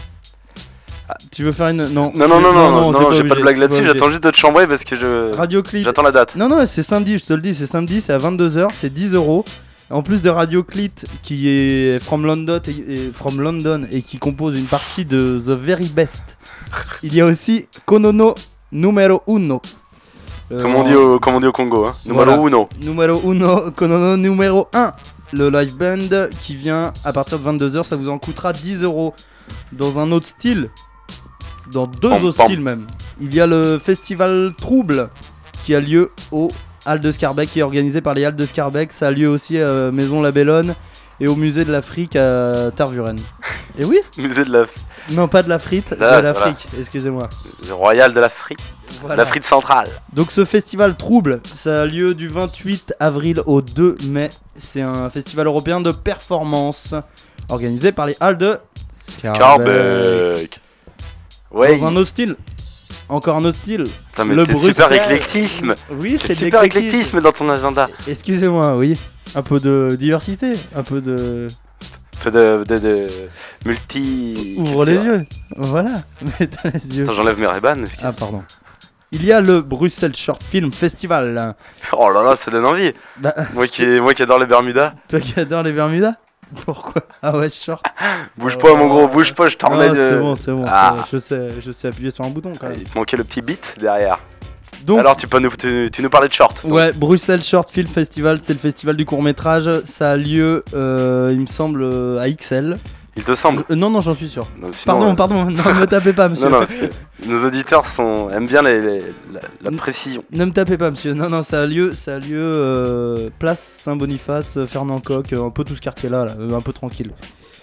Speaker 2: Tu veux faire une... Non,
Speaker 1: Non,
Speaker 2: tu-
Speaker 1: non, non, non, non,
Speaker 2: t'es
Speaker 1: non,
Speaker 2: pas
Speaker 1: j'ai
Speaker 2: obligé,
Speaker 1: pas de blague
Speaker 2: t'es
Speaker 1: là-dessus,
Speaker 2: obligé.
Speaker 1: j'attends juste de te chambrer parce que je.
Speaker 2: Radioclit.
Speaker 1: J'attends la date.
Speaker 2: Non, non, c'est samedi, je te le dis, c'est samedi, c'est à vingt-deux heures, c'est dix euros. En plus de Radioclit qui est from London et, et, from London et qui compose une partie de The Very Best, il y a aussi Konono Numero Uno. Euh,
Speaker 1: Comme on dit au, comme on dit au Congo, hein. Numero
Speaker 2: voilà.
Speaker 1: uno.
Speaker 2: Numero Uno, Konono Numero un. Le live band qui vient à partir de vingt-deux heures, ça vous en coûtera dix euros. Dans un autre style, dans deux
Speaker 1: Pam,
Speaker 2: autres
Speaker 1: pam.
Speaker 2: styles même, il y a le festival Trouble qui a lieu au Halles de Scarbeck, qui est organisé par les Halles de Scarbeck. Ça a lieu aussi à Maison La Bellone et au musée de l'Afrique à Tervuren. Et oui.
Speaker 1: Musée de la.
Speaker 2: Non, pas de la frite,
Speaker 1: Là,
Speaker 2: de l'Afrique, excusez-moi.
Speaker 1: Le Royal de l'Afrique.
Speaker 2: Voilà.
Speaker 1: L'Afrique centrale.
Speaker 2: Donc ce festival Trouble, ça a lieu du vingt-huit avril au deux mai. C'est un festival européen de performance organisé par les Halles de
Speaker 1: Scarbeck. Ouais.
Speaker 2: Dans un autre style. Encore un autre style.
Speaker 1: Putain, mais
Speaker 2: Le
Speaker 1: t'es super
Speaker 2: Bruxelles.
Speaker 1: éclectisme.
Speaker 2: Oui,
Speaker 1: T'es
Speaker 2: c'est de
Speaker 1: super
Speaker 2: l'éclectisme.
Speaker 1: éclectisme dans ton agenda.
Speaker 2: Excusez-moi, oui. Un peu de diversité, un peu de...
Speaker 1: Un peu de, de, de multi.
Speaker 2: Ouvre les yeux. Voilà, mets les yeux.
Speaker 1: Attends, j'enlève mes Ray-Ban. excuse-
Speaker 2: Ah, pardon. Il y a le Bruxelles Short Film Festival.
Speaker 1: Oh là là, ça donne envie.
Speaker 2: Bah,
Speaker 1: Moi qui, moi qui adore les Bermudas.
Speaker 2: toi qui adores les Bermudas. Pourquoi? Ah ouais, short.
Speaker 1: Bouge pas, mon gros, bouge pas, je t'en remets
Speaker 2: Non,
Speaker 1: de.
Speaker 2: c'est bon, c'est bon.
Speaker 1: Ah.
Speaker 2: c'est- Je sais, je sais appuyer sur un bouton quand même.
Speaker 1: Il te manquait le petit beat derrière.
Speaker 2: Donc-
Speaker 1: Alors, tu peux nous, tu, tu nous parlais de short. donc.
Speaker 2: Ouais, Bruxelles Short Film Festival, c'est le festival du court métrage. Ça a lieu, euh, il me semble, euh, à X L.
Speaker 1: Il te semble?
Speaker 2: Euh, Non, non, j'en suis sûr.
Speaker 1: Non, sinon,
Speaker 2: Pardon,
Speaker 1: euh,
Speaker 2: pardon, non, ne me tapez pas, monsieur.
Speaker 1: Non, non, parce que nos auditeurs sont... aiment bien les, les- la, la précision.
Speaker 2: Ne me tapez pas, monsieur. Non, non, ça a lieu, ça a lieu euh, place Saint-Boniface, euh, Fernand Coq, euh, un peu tout ce quartier-là, là, euh, un peu tranquille.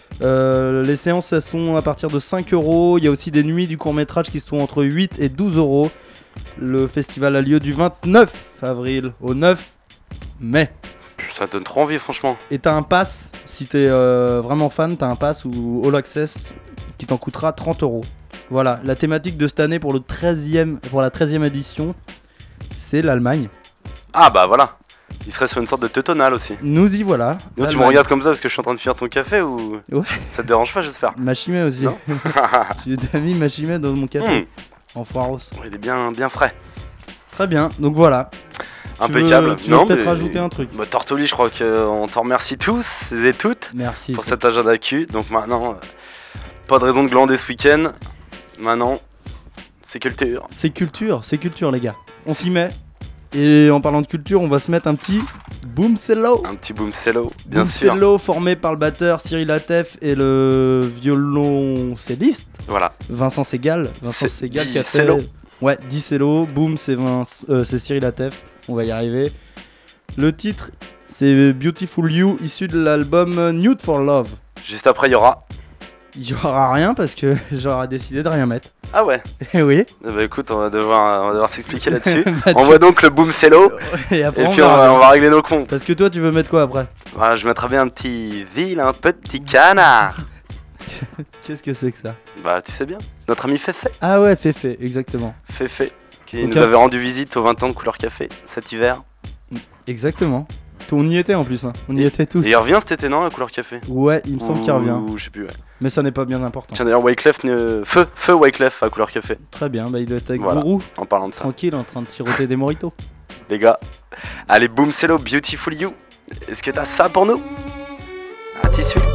Speaker 2: Euh, les séances, elles sont à partir de cinq euros. Il y a aussi des nuits du court-métrage qui sont entre huit et douze euros. Le festival a lieu du vingt-neuf avril au neuf mai.
Speaker 1: Ça donne trop envie, franchement.
Speaker 2: Et t'as un pass, si t'es euh, vraiment fan, t'as un pass ou All Access qui t'en coûtera trente euros. Voilà, la thématique de cette année pour, le treizième, pour la treizième édition, c'est l'Allemagne.
Speaker 1: Ah bah voilà. Il serait sur une sorte de teutonal aussi.
Speaker 2: Nous y voilà.
Speaker 1: Non, tu me
Speaker 2: l'Allemagne.
Speaker 1: regardes comme ça parce que je suis en train de finir ton café ou...
Speaker 2: Ouais.
Speaker 1: Ça te dérange pas, j'espère?
Speaker 2: Machimé aussi.
Speaker 1: Non.
Speaker 2: J'ai mis Machimé dans mon café.
Speaker 1: Hmm.
Speaker 2: En foiros.
Speaker 1: Il est bien, bien frais.
Speaker 2: Très bien, donc voilà.
Speaker 1: Impeccable.
Speaker 2: Tu veux, tu veux
Speaker 1: Non,
Speaker 2: peut-être
Speaker 1: mais-
Speaker 2: rajouter un truc.
Speaker 1: Bah, Tortoli, je crois qu'on t'en remercie tous et toutes.
Speaker 2: Merci.
Speaker 1: Pour cet agenda cul. Donc maintenant, euh, pas de raison de glander ce week-end. Maintenant, c'est culture.
Speaker 2: C'est culture, c'est culture les gars. On s'y met. Et en parlant de culture, on va se mettre un petit boom cello.
Speaker 1: Un petit boom cello, bien
Speaker 2: boom
Speaker 1: sûr.
Speaker 2: cello formé par le batteur Cyril Atef et le violoncelliste
Speaker 1: Voilà.
Speaker 2: Vincent Segal. Vincent
Speaker 1: C'est
Speaker 2: Segal
Speaker 1: dit
Speaker 2: qui a fait...
Speaker 1: cello.
Speaker 2: Ouais, dix cello. Boom, c'est Vince- euh, c'est Cyril Atef. On va y arriver. Le titre, c'est Beautiful You, issu de l'album Nude for Love.
Speaker 1: Juste après, il y aura.
Speaker 2: Il y aura rien parce que j'aurais décidé de rien mettre.
Speaker 1: Ah ouais.
Speaker 2: Eh oui.
Speaker 1: Eh bah écoute, on va devoir, on va devoir s'expliquer là-dessus.
Speaker 2: Bah,
Speaker 1: On
Speaker 2: tu-
Speaker 1: voit donc le boom cello.
Speaker 2: Et après,
Speaker 1: et
Speaker 2: on
Speaker 1: puis on
Speaker 2: verra
Speaker 1: va,
Speaker 2: bien.
Speaker 1: on va régler nos comptes.
Speaker 2: Parce que toi, tu veux mettre quoi après?
Speaker 1: Voilà, je mettrais bien un petit vilain petit canard.
Speaker 2: Qu'est-ce que c'est que ça?
Speaker 1: Bah tu sais bien, notre ami Féfé.
Speaker 2: Ah ouais, Féfé, exactement.
Speaker 1: Féfé, qui
Speaker 2: Donc,
Speaker 1: nous
Speaker 2: un-
Speaker 1: avait rendu visite aux vingt ans de Couleur Café cet hiver.
Speaker 2: Exactement. On y était en plus, hein. On y était tous.
Speaker 1: Et il revient cet été, non, à Couleur Café?
Speaker 2: Ouais, il me semble qu'il revient.
Speaker 1: Ou je sais plus, ouais.
Speaker 2: Mais ça n'est pas bien important.
Speaker 1: Tiens d'ailleurs, Wyclef, ne... feu, feu Wyclef à Couleur Café.
Speaker 2: Très bien, bah il doit être avec
Speaker 1: Voilà,
Speaker 2: Gourou.
Speaker 1: en parlant de ça.
Speaker 2: Tranquille, en train de siroter des moritos.
Speaker 1: Les gars, allez, boom cello, Beautiful You. Est-ce que t'as ça pour nous? À tout de suite.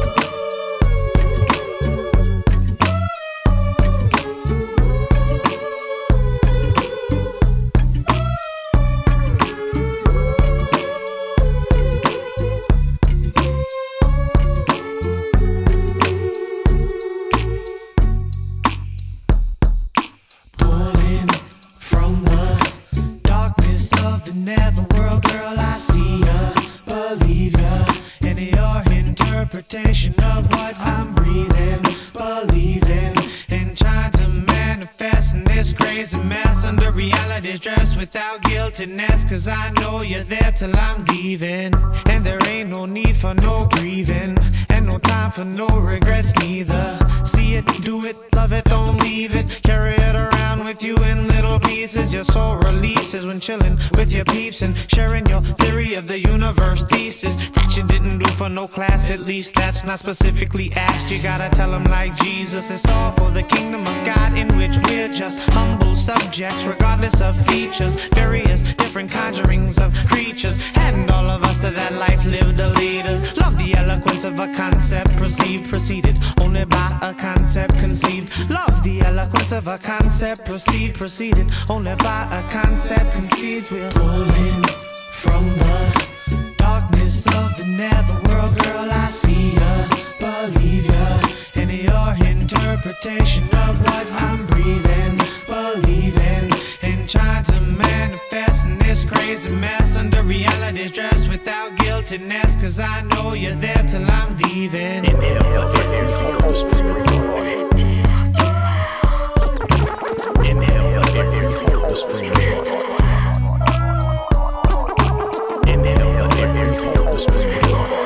Speaker 15: Pulling from the darkness of the netherworld, girl, I see ya, believe ya, in your interpretation of what I'm breathing, believing, and trying to manifest in this crazy mess under reality's dress without guiltiness, cause I know you're there till I'm leaving, and there ain't no need for no grieving, and no time for no regrets neither. See it, do it, love it, don't leave it, carry it around with you in little pieces. Your soul releases when chilling with your peeps and sharing your theory of the universe thesis that you didn't do for no class. At least that's not specifically asked. You gotta tell them like Jesus, it's all for the kingdom of God, in which we're just humble subjects regardless of features, various different conjurings of creatures, and all of us to that life lived the leaders. Love the eloquence of a concept perceived, preceded only by a concept conceived. Love the eloquence of a concept perceived, preceded only by a concept conceived. We're pulling from the darkness of the netherworld, girl, I see ya, believe ya, in your interpretation of what I'm breathing, believing, and trying to manifest in this crazy mess under reality's dress without guiltiness, cause I know you're there till I'm leaving. Inhale the air, hold the stream of thought. Inhale the air, hold the stream of thought. Inhale the air, hold the stream of thought.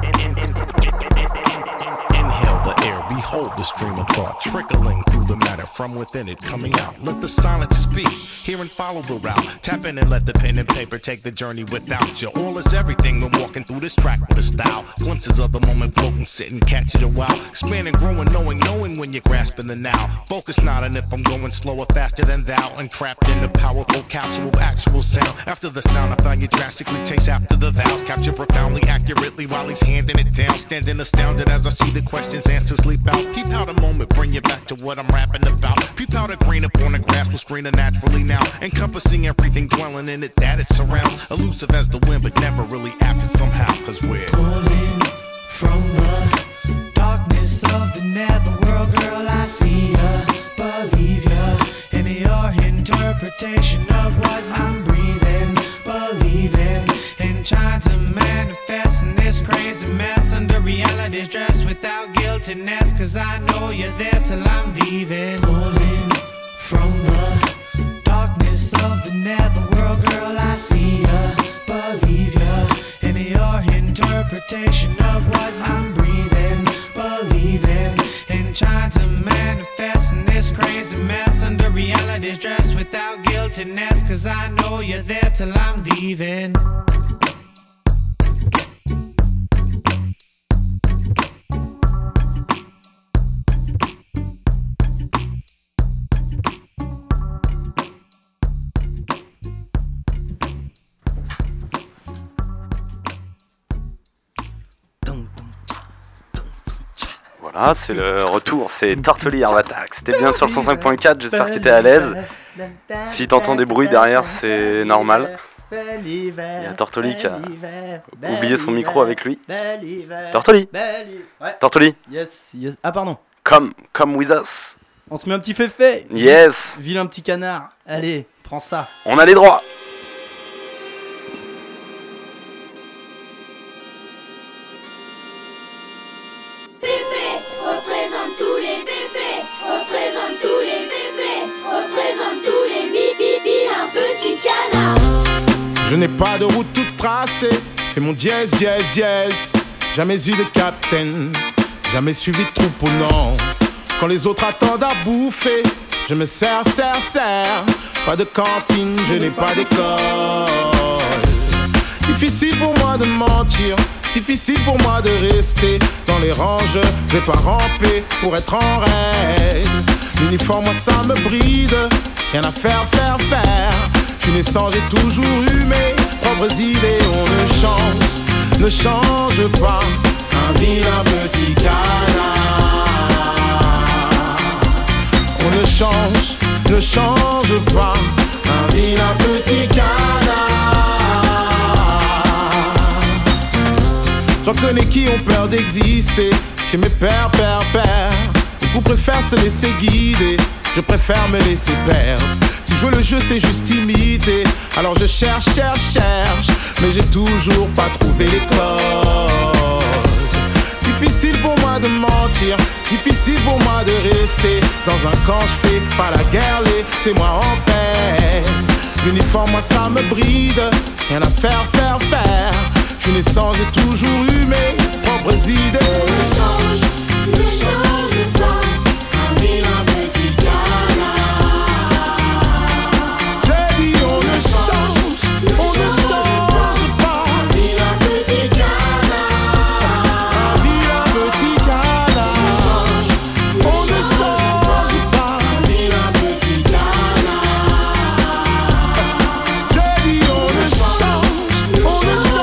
Speaker 15: Inhale the air, behold the stream of thought trickling through the matter
Speaker 16: from within it coming out. Let the silence speak, hear and follow the route. Tap in and let the pen and paper take the journey without you. All is everything when walking through this track with a style. Glimpses of the moment floating, sitting, catch it a while. Expanding, growing, knowing, knowing when you're grasping the now. Focus not on if I'm going slower, faster than thou. And trapped in the powerful capsule of actual sound. After the sound, I find you drastically chase after the vowels. Capture profoundly, accurately while he's handing it down. Standing astounded as I see the questions, answers leap out. Peep how the moment bring you back to what I'm rapping about. Peep how the green upon the grass will screen naturally now. Encompassing everything, dwelling in it that it surrounds. Elusive as the wind, but never really absent somehow. Cause we're
Speaker 15: pulling from the darkness of the netherworld, girl. I see ya, believe ya, in your interpretation of what I'm breathing, believing, and trying to manifest in this crazy mess under reality's dress without guiltiness. Cause I know you're there till I'm leaving. Pulling from the darkness of the netherworld, girl. I see ya, believe ya, in your interpretation of what I'm breathing, believing, and trying to manifest in this crazy mess under reality's dress without guiltiness. Cause I know you're there till I'm leaving.
Speaker 1: Voilà, c'est le retour, c'est Tortoli Heart Attack. C'était bien sur le cent cinq point quatre, j'espère que t'es à l'aise. Si t'entends des bruits derrière, c'est normal. Il y a Tortoli qui a oublié son micro avec lui. Tortoli Tortoli
Speaker 2: Yes, yes. Ah pardon.
Speaker 1: Come, come with us.
Speaker 2: On se met un petit féfé.
Speaker 1: Yes.
Speaker 2: Vilain petit canard. Allez, prends ça.
Speaker 1: On a les droits.
Speaker 9: Représente tous les méfaits, représente tous les méfaits, représente tous les vies, un petit canard.
Speaker 10: Je n'ai pas de route toute tracée, fais mon jazz, jazz, jazz. Jamais eu de capitaine, jamais suivi de troupeau, non. Quand les autres attendent à bouffer, je me sers, sers, sers. Pas de cantine, je n'ai pas d'école. Difficile pour moi de mentir, difficile pour moi de rester dans les rangs, je vais pas ramper pour être en règle. L'uniforme, moi ça me bride, rien à faire, faire, faire. Je suis naissant, j'ai toujours eu mes propres idées. On ne change, ne change pas, un vilain petit canard. On ne change, ne change pas, un vilain petit canard. J'en connais qui ont peur d'exister, chez mes pères, pères, pères. Beaucoup préfèrent se laisser guider, je préfère me laisser perdre. Si jouer le jeu c'est juste imiter, alors je cherche, cherche, cherche, mais j'ai toujours pas trouvé les codes. Difficile pour moi de mentir, difficile pour moi de rester dans un camp, je fais pas la guerre, laissez-moi en paix. L'uniforme, moi ça me bride, rien à faire, faire, faire. Je suis naissant, j'ai toujours eu mes propres idées. On ne change, ne change pas, un vilain petit canard. J'ai dit on ne change, on ne change pas, un vilain petit canard. Un vilain petit canard. On ne change pas, un vilain petit canard. J'ai dit on ne change, on ne change.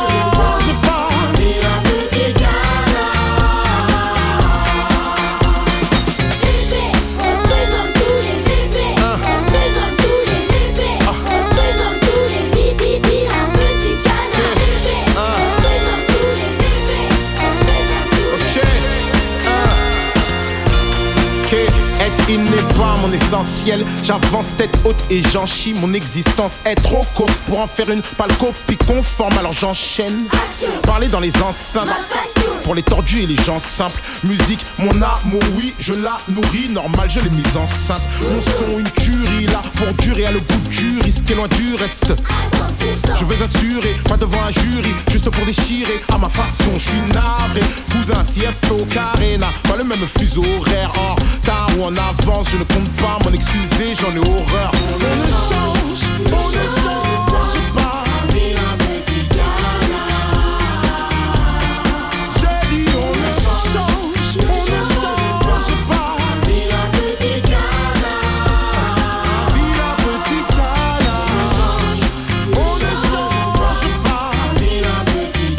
Speaker 10: Il n'est pas mon essentiel, j'avance tête haute et j'en chie. Mon existence est trop courte pour en faire une pâle copie conforme, alors j'enchaîne. Parler dans les enceintes,
Speaker 16: pour les tordus et les gens simples. Musique, mon amour, oui, je la nourris. Normal, je l'ai mise enceinte. Mon son, une tuerie, là, pour durer, à le goût du risque loin du reste. Je veux assurer, pas devant un jury, juste pour déchirer. À ma façon, je suis navré. Cousin, si F au carré, n'a pas le même fuseau horaire. En tard ou en avance, je ne compte pas m'en excuser, j'en ai horreur. On ne change, on ne change pas. Vilain petit canard. J'ai dit on ne change, on ne change pas. Vilain petit canard. Vilain petit canard. On ne change pas. Vilain petit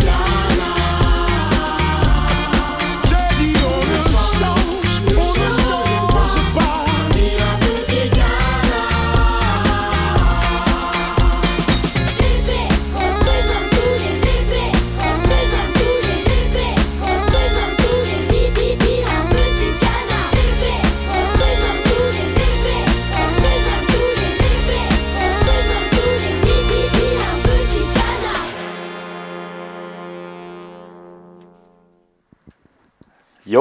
Speaker 16: canard. J'ai dit on ne change, on ne change pas. Vilain petit canard.
Speaker 1: Yo.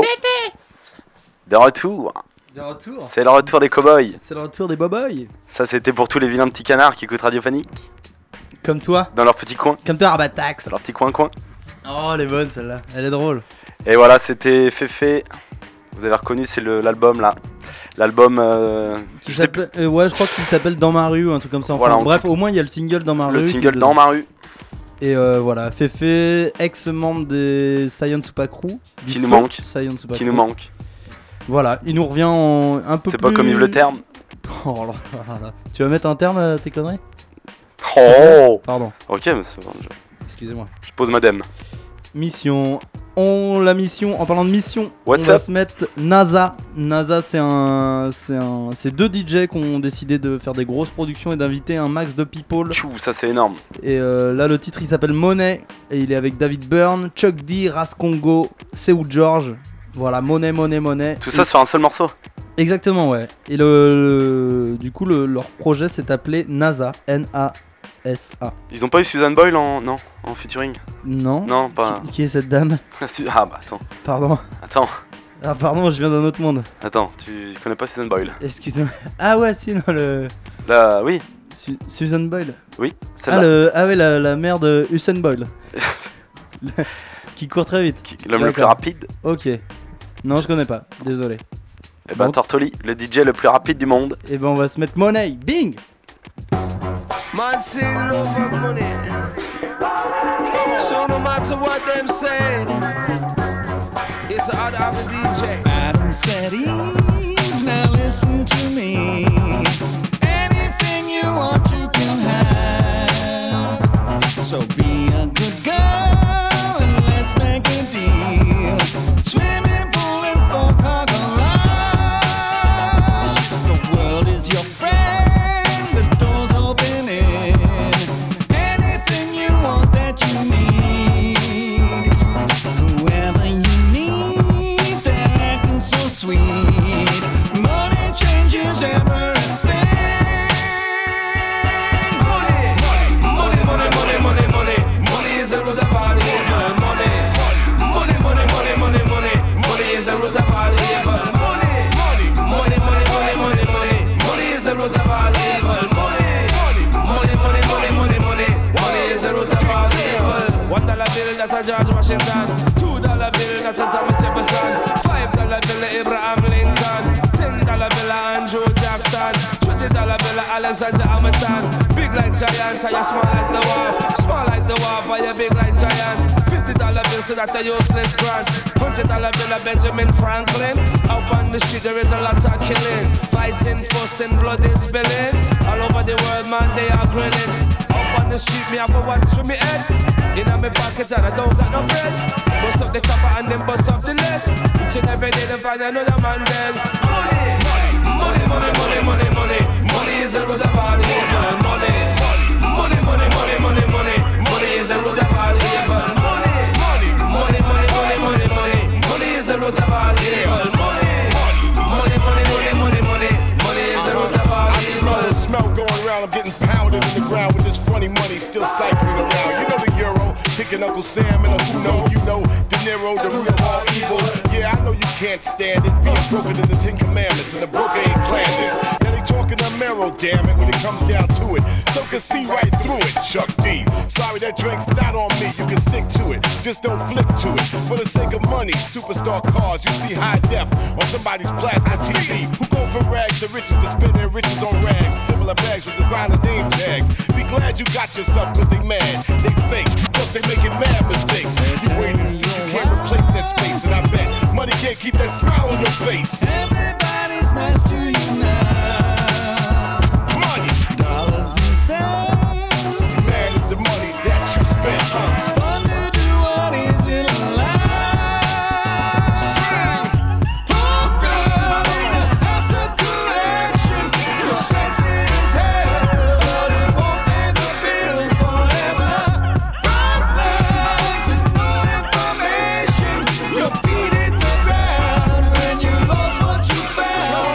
Speaker 1: De retour.
Speaker 2: De retour.
Speaker 1: C'est le retour des cowboys.
Speaker 2: C'est le retour des boboys.
Speaker 1: Ça, c'était pour tous les vilains petits canards qui écoutent Radiophonique.
Speaker 2: Comme toi.
Speaker 1: Dans leur petit coin.
Speaker 2: Comme toi, Rabatax.
Speaker 1: Dans leur petit coin-coin.
Speaker 2: Oh, elle est bonne celle-là. Elle est drôle.
Speaker 1: Et voilà, c'était Féfé. Vous avez reconnu, c'est le- l'album là. L'album. Euh,
Speaker 2: Qui
Speaker 1: je sais plus.
Speaker 2: s'appelle- euh, ouais, je crois qu'il s'appelle Dans ma rue ou un truc comme ça. Enfin,
Speaker 1: Voilà, en
Speaker 2: bref, au moins il y a le single Dans ma rue.
Speaker 1: Le
Speaker 2: qui est
Speaker 1: single
Speaker 2: dedans.
Speaker 1: Dans ma rue.
Speaker 2: Et euh, voilà, Féfé, ex-membre des Saiyan Super Crew.
Speaker 1: Qui
Speaker 2: du
Speaker 1: nous
Speaker 2: folk
Speaker 1: manque.
Speaker 2: Saiyan Super
Speaker 1: Qui nous
Speaker 2: Crew.
Speaker 1: manque.
Speaker 2: Voilà, il nous revient en un peu
Speaker 1: C'est
Speaker 2: plus...
Speaker 1: pas comme Yves Le Terme.
Speaker 2: Oh là là là. Tu vas mettre un terme à tes conneries?
Speaker 1: Oh.
Speaker 2: Pardon.
Speaker 1: Ok, mais c'est bon. Je,
Speaker 2: Excusez-moi.
Speaker 1: je pose madame.
Speaker 2: Mission. On la mission. En parlant de mission,
Speaker 1: What's
Speaker 2: on va
Speaker 1: up
Speaker 2: se mettre NASA. NASA, c'est un, c'est un, c'est deux D J qui ont décidé de faire des grosses productions et d'inviter un max de people.
Speaker 1: Tchou, ça c'est énorme.
Speaker 2: Et euh, là, le titre il s'appelle Money et il est avec David Byrne, Chuck D, Ras Congo, Seu George. Voilà, Money, Money, Money.
Speaker 1: Tout ça
Speaker 2: Et-
Speaker 1: sur un seul morceau.
Speaker 2: Exactement, ouais. Et le, le- du coup, le- leur projet s'est appelé NASA, N A S A.
Speaker 1: Ils ont pas eu Susan Boyle en. Non, en featuring.
Speaker 2: Non.
Speaker 1: Non, pas.
Speaker 2: Qui, qui est cette dame?
Speaker 1: Ah bah attends.
Speaker 2: Pardon.
Speaker 1: Attends.
Speaker 2: Ah pardon, je viens d'un autre monde.
Speaker 1: Attends, tu connais pas Susan Boyle?
Speaker 2: Excusez-moi. Ah ouais, si, non, le...
Speaker 1: Là, oui.
Speaker 2: Su- Susan Boyle.
Speaker 1: Oui,
Speaker 2: Ah,
Speaker 1: celle-là.
Speaker 2: le... ah ouais, la, la mère de Usain Boyle. Le- Qui court très vite.
Speaker 1: L'homme le plus
Speaker 2: D'accord.
Speaker 1: rapide.
Speaker 2: Ok. Non, je connais pas. Désolé.
Speaker 1: Et ben
Speaker 2: Bon.
Speaker 1: Tortoli, le D J le plus rapide du monde.
Speaker 2: Et ben on va se mettre Money. Bing.
Speaker 17: Man say love and money. So no matter what them say, it's the other of the D J.
Speaker 15: Adam said Eve, now listen to me. Anything you want you can have. So be a good girl and let's make a deal. Swimming pool and full car garage. The world is your friend, the door's opening. Anything you want that you need. Whoever you need, they're acting so sweet. Money changes everything.
Speaker 17: Money, money, money, money, money, money. Money is the root of all evil. Money, money, money, money, money, money. Money is the root of all evil. Money, money, money, money, money, money. Money is the root of all evil. Money, money, money, money, money, money. Money is the root of all evil. One dollar bill that a George Washington. Two dollar bill that a Thomas Jefferson. Five dollar bill Abraham Lincoln. Ten dollar bill Andrew Jackson. Twenty dollar bill Alexander Hamilton. Big like giant, are you small like the wharf? Small like the wharf, are you big like giant? Fifty dollar bill, so that's a useless grant. Hundred dollar bill of Benjamin Franklin. Out on the street there is a lot of killing. Fighting, fussing, blood is spilling. All over the world, man, they are grilling. Up on the street, me have to watch for me head. In my pocket and I don't got no bread. Bust up the copper and then bust up the lead. Each and every day they find another man dead. Money, money, money, money, money, money. Money is the root of all evil. Money, money, money, money, money, money. Money is the root of all evil. Money, money, money, money, money, money. Money is the root of all evil. Money, money, money, money, money, money. Money is the root of all evil.
Speaker 16: The smell going around, I'm getting pounded in the ground with this funny money still cycling around. You know the Euro, kicking Uncle Sam and a who know, you know. The
Speaker 5: Nero, the root of all evil. Yeah, I know you can't stand it. Being broken in the Ten Commandments, and the broker ain't planned this. Now they talking to Mero, damn it, when it comes down to it. So can see right through it, Chuck D. Sorry, that drink's not on me, you can stick to it. Just don't flip to it. For the sake of money, superstar cars, you see high def on somebody's plasma T V. Who go from rags to riches to spend their riches on rags. Similar bags with designer name tags. Be glad you got yourself, cause they mad, they fake, cause they making mad mistakes. You wait and see, you can't replace that space. And I bet money can't keep that smile on your face.
Speaker 3: Everybody's nice to you now.
Speaker 5: Money,
Speaker 3: dollars and cents.
Speaker 5: Man, it's the money that you spend. Uh.
Speaker 3: It's fun to do what is in life. Oh girl, ain't a answer to action. You're sexy as hell, but it won't pay the bills forever. Wrong flags and no information. Your feet hit the ground when you lost what you found.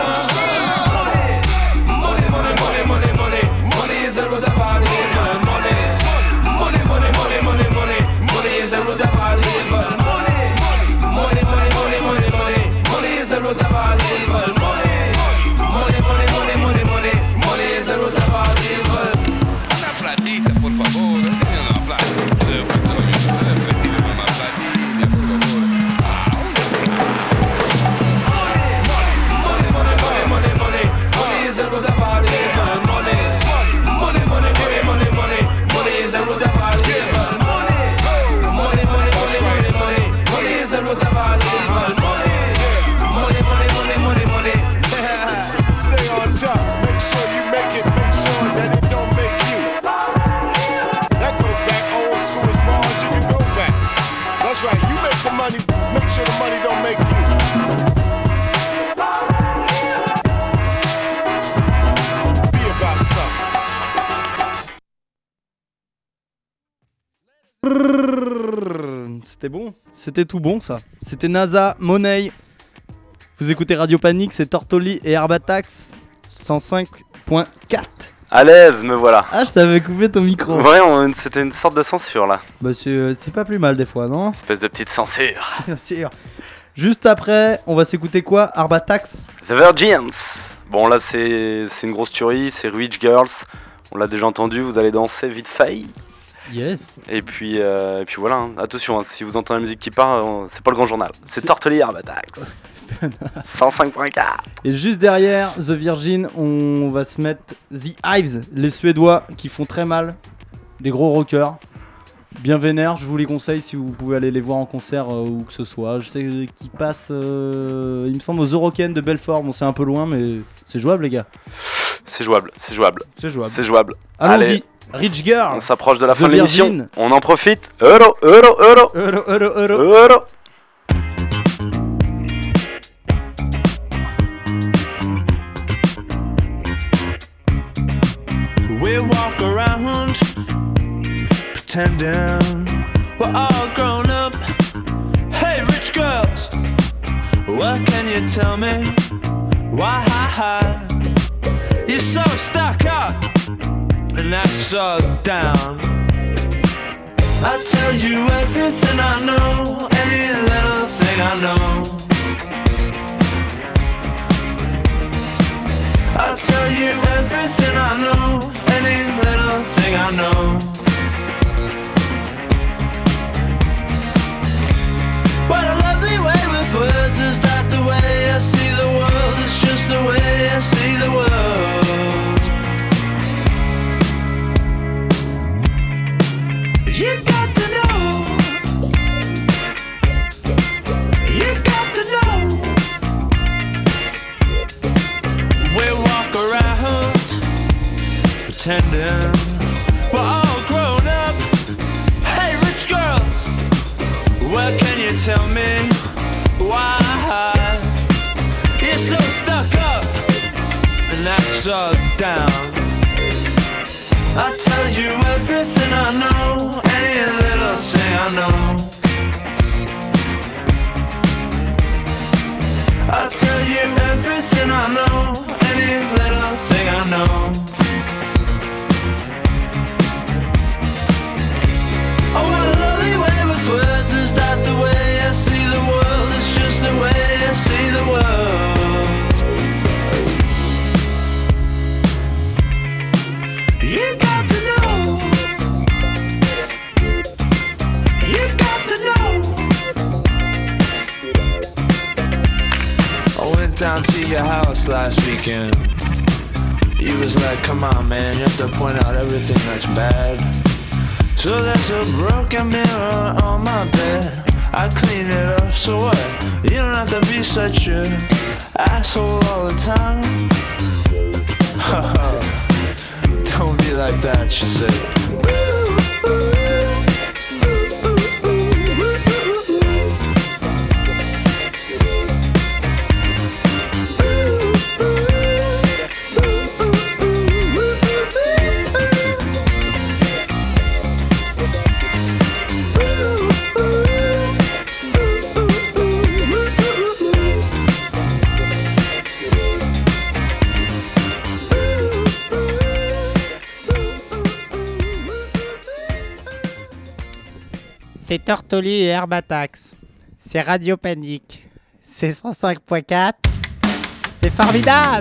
Speaker 17: Money, money, money, money, money. Money is the root of all evil. Money, money, money, money, money, money. Money is the root of all evil. Money, money, money, money, money, money. Money is the root of all evil. Money, money, money, money, money, money. Money is the root of all evil.
Speaker 18: Una platita, por favor. Denme una plata. Eh, pues, oye, ustedes prefieren una platilla, por favor. Ah, una
Speaker 17: Money, money, money, money, money. Money is the root of all evil. Money, money, money, money, money, money. Money is the root of all evil. Money, money, money, money, money, money. Money is the root of all evil. Money, money, money, money, money, money.
Speaker 5: Stay on top, make sure you make it, make sure that it don't make you. That goes back old school as far as you can go back. That's right, you make the money, make sure the money don't make you. Be about something.
Speaker 2: C'était bon, c'était tout bon ça. C'était NASA, Money. Vous écoutez Radio Panique, c'est Tortoli et Herbatax cent cinq point quatre.
Speaker 1: À l'aise, me voilà.
Speaker 2: Ah, je t'avais coupé ton micro.
Speaker 1: Ouais, on- c'était une sorte de censure là.
Speaker 2: Bah c'est, euh, c'est pas plus mal des fois, non?
Speaker 1: Espèce de petite censure.
Speaker 2: Bien sûr. Juste après, on va s'écouter quoi? Herbatax?
Speaker 1: The Virgins. Bon là c'est c'est une grosse tuerie, c'est Rich Girls. On l'a déjà entendu, vous allez danser vite fait.
Speaker 2: Yes.
Speaker 1: Et puis, euh, et puis voilà, hein. Attention, hein, si vous entendez la musique qui part, euh, c'est pas le grand journal. C'est Tortoli Herbatax. cent cinq point quatre.
Speaker 2: Et juste derrière The Virgin, on va se mettre The Hives, les Suédois qui font très mal, des gros rockers, bien vénères. Je vous les conseille si vous pouvez aller les voir en concert euh, ou que ce soit. Je sais qu'ils passent, euh, il me semble, aux Eurocaines de Belfort. Bon, c'est un peu loin, mais c'est jouable, les gars.
Speaker 1: C'est jouable, c'est jouable.
Speaker 2: C'est jouable.
Speaker 1: C'est jouable.
Speaker 2: Allons-y.
Speaker 1: Allez.
Speaker 2: Rich Girl.
Speaker 1: On s'approche de la
Speaker 2: The
Speaker 1: fin de l'émission.
Speaker 2: Virgin.
Speaker 1: On en profite. Euro, euro, euro.
Speaker 2: Euro, euro, euro.
Speaker 1: Euro.
Speaker 3: We walk around pretending we're all grown up. Hey, rich girls, what can you tell me? Why you're so stuck up and that's so down? I tell you everything I know, any little thing I know. I'll tell you everything I know, any little thing I know. What a lovely way with words, is that the way I see the world? It's just the way I see the world. You got to know. You got to know. We walk around pretending we're all grown up. Hey, rich girls, what can you tell me? Why you're so stuck up and that's so down? I tell you everything I know, any little thing I know. I tell you everything I know, any little thing I know. Oh, what a lovely way with words, is that the way
Speaker 19: down to your house last weekend. He was like, come on man, you have to point out everything that's bad. So there's a broken mirror on my bed. I clean it up, so what? You don't have to be such a asshole all the time. Don't be like that, she said.
Speaker 20: C'est Tortoli et Herbatax. C'est Radio Panique. C'est cent cinq point quatre. C'est formidable!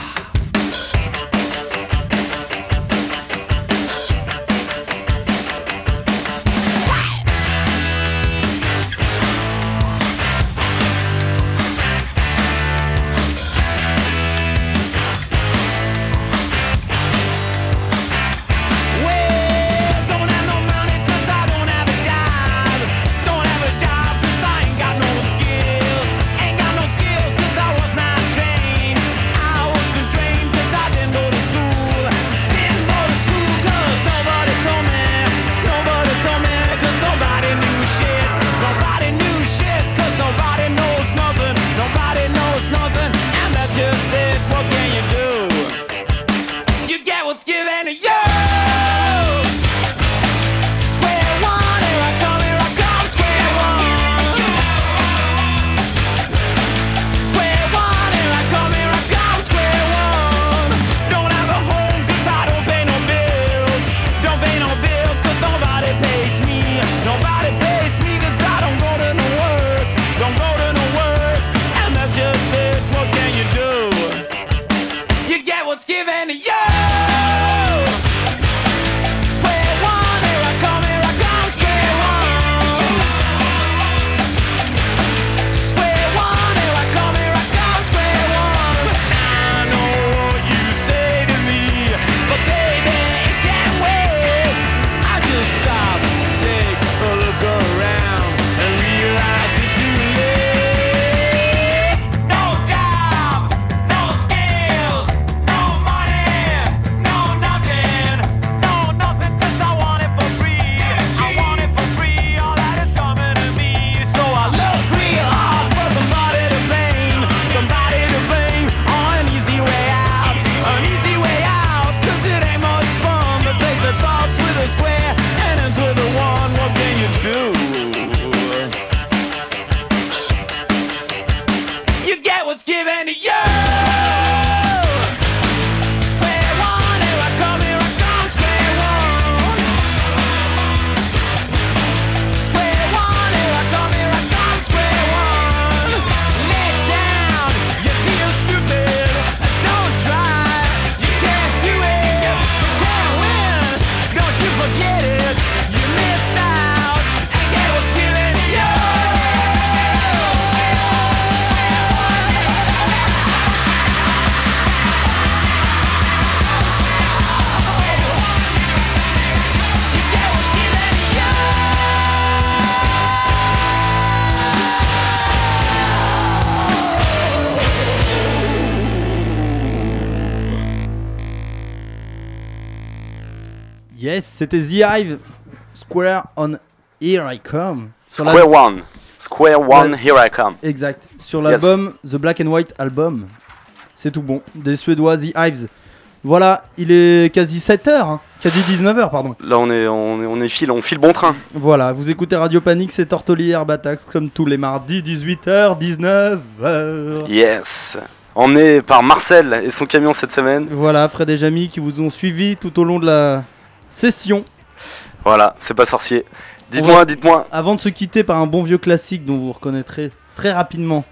Speaker 2: Yes, c'était The Hive, Square on Here I Come.
Speaker 1: Sur Square la... One. Square One, ouais, Here I Come.
Speaker 2: Exact. Sur l'album yes. The Black and White Album. C'est tout bon. Des Suédois, The Hives. Voilà, il est quasi sept heures, hein. Quasi dix-neuf heures, pardon.
Speaker 1: Là, on est, on est, on est file, on file bon train.
Speaker 2: Voilà, vous écoutez Radio Panique, c'est Tortoli Herbatax, comme tous les mardis, dix-huit heures, dix-neuf heures.
Speaker 1: Yes. Emmené par Marcel et son camion cette semaine.
Speaker 2: Voilà, Fred et Jamy qui vous ont suivi tout au long de la session.
Speaker 1: Voilà, c'est pas sorcier. Dites-moi, va... dites-moi.
Speaker 2: Avant de se quitter par un bon vieux classique dont vous reconnaîtrez très rapidement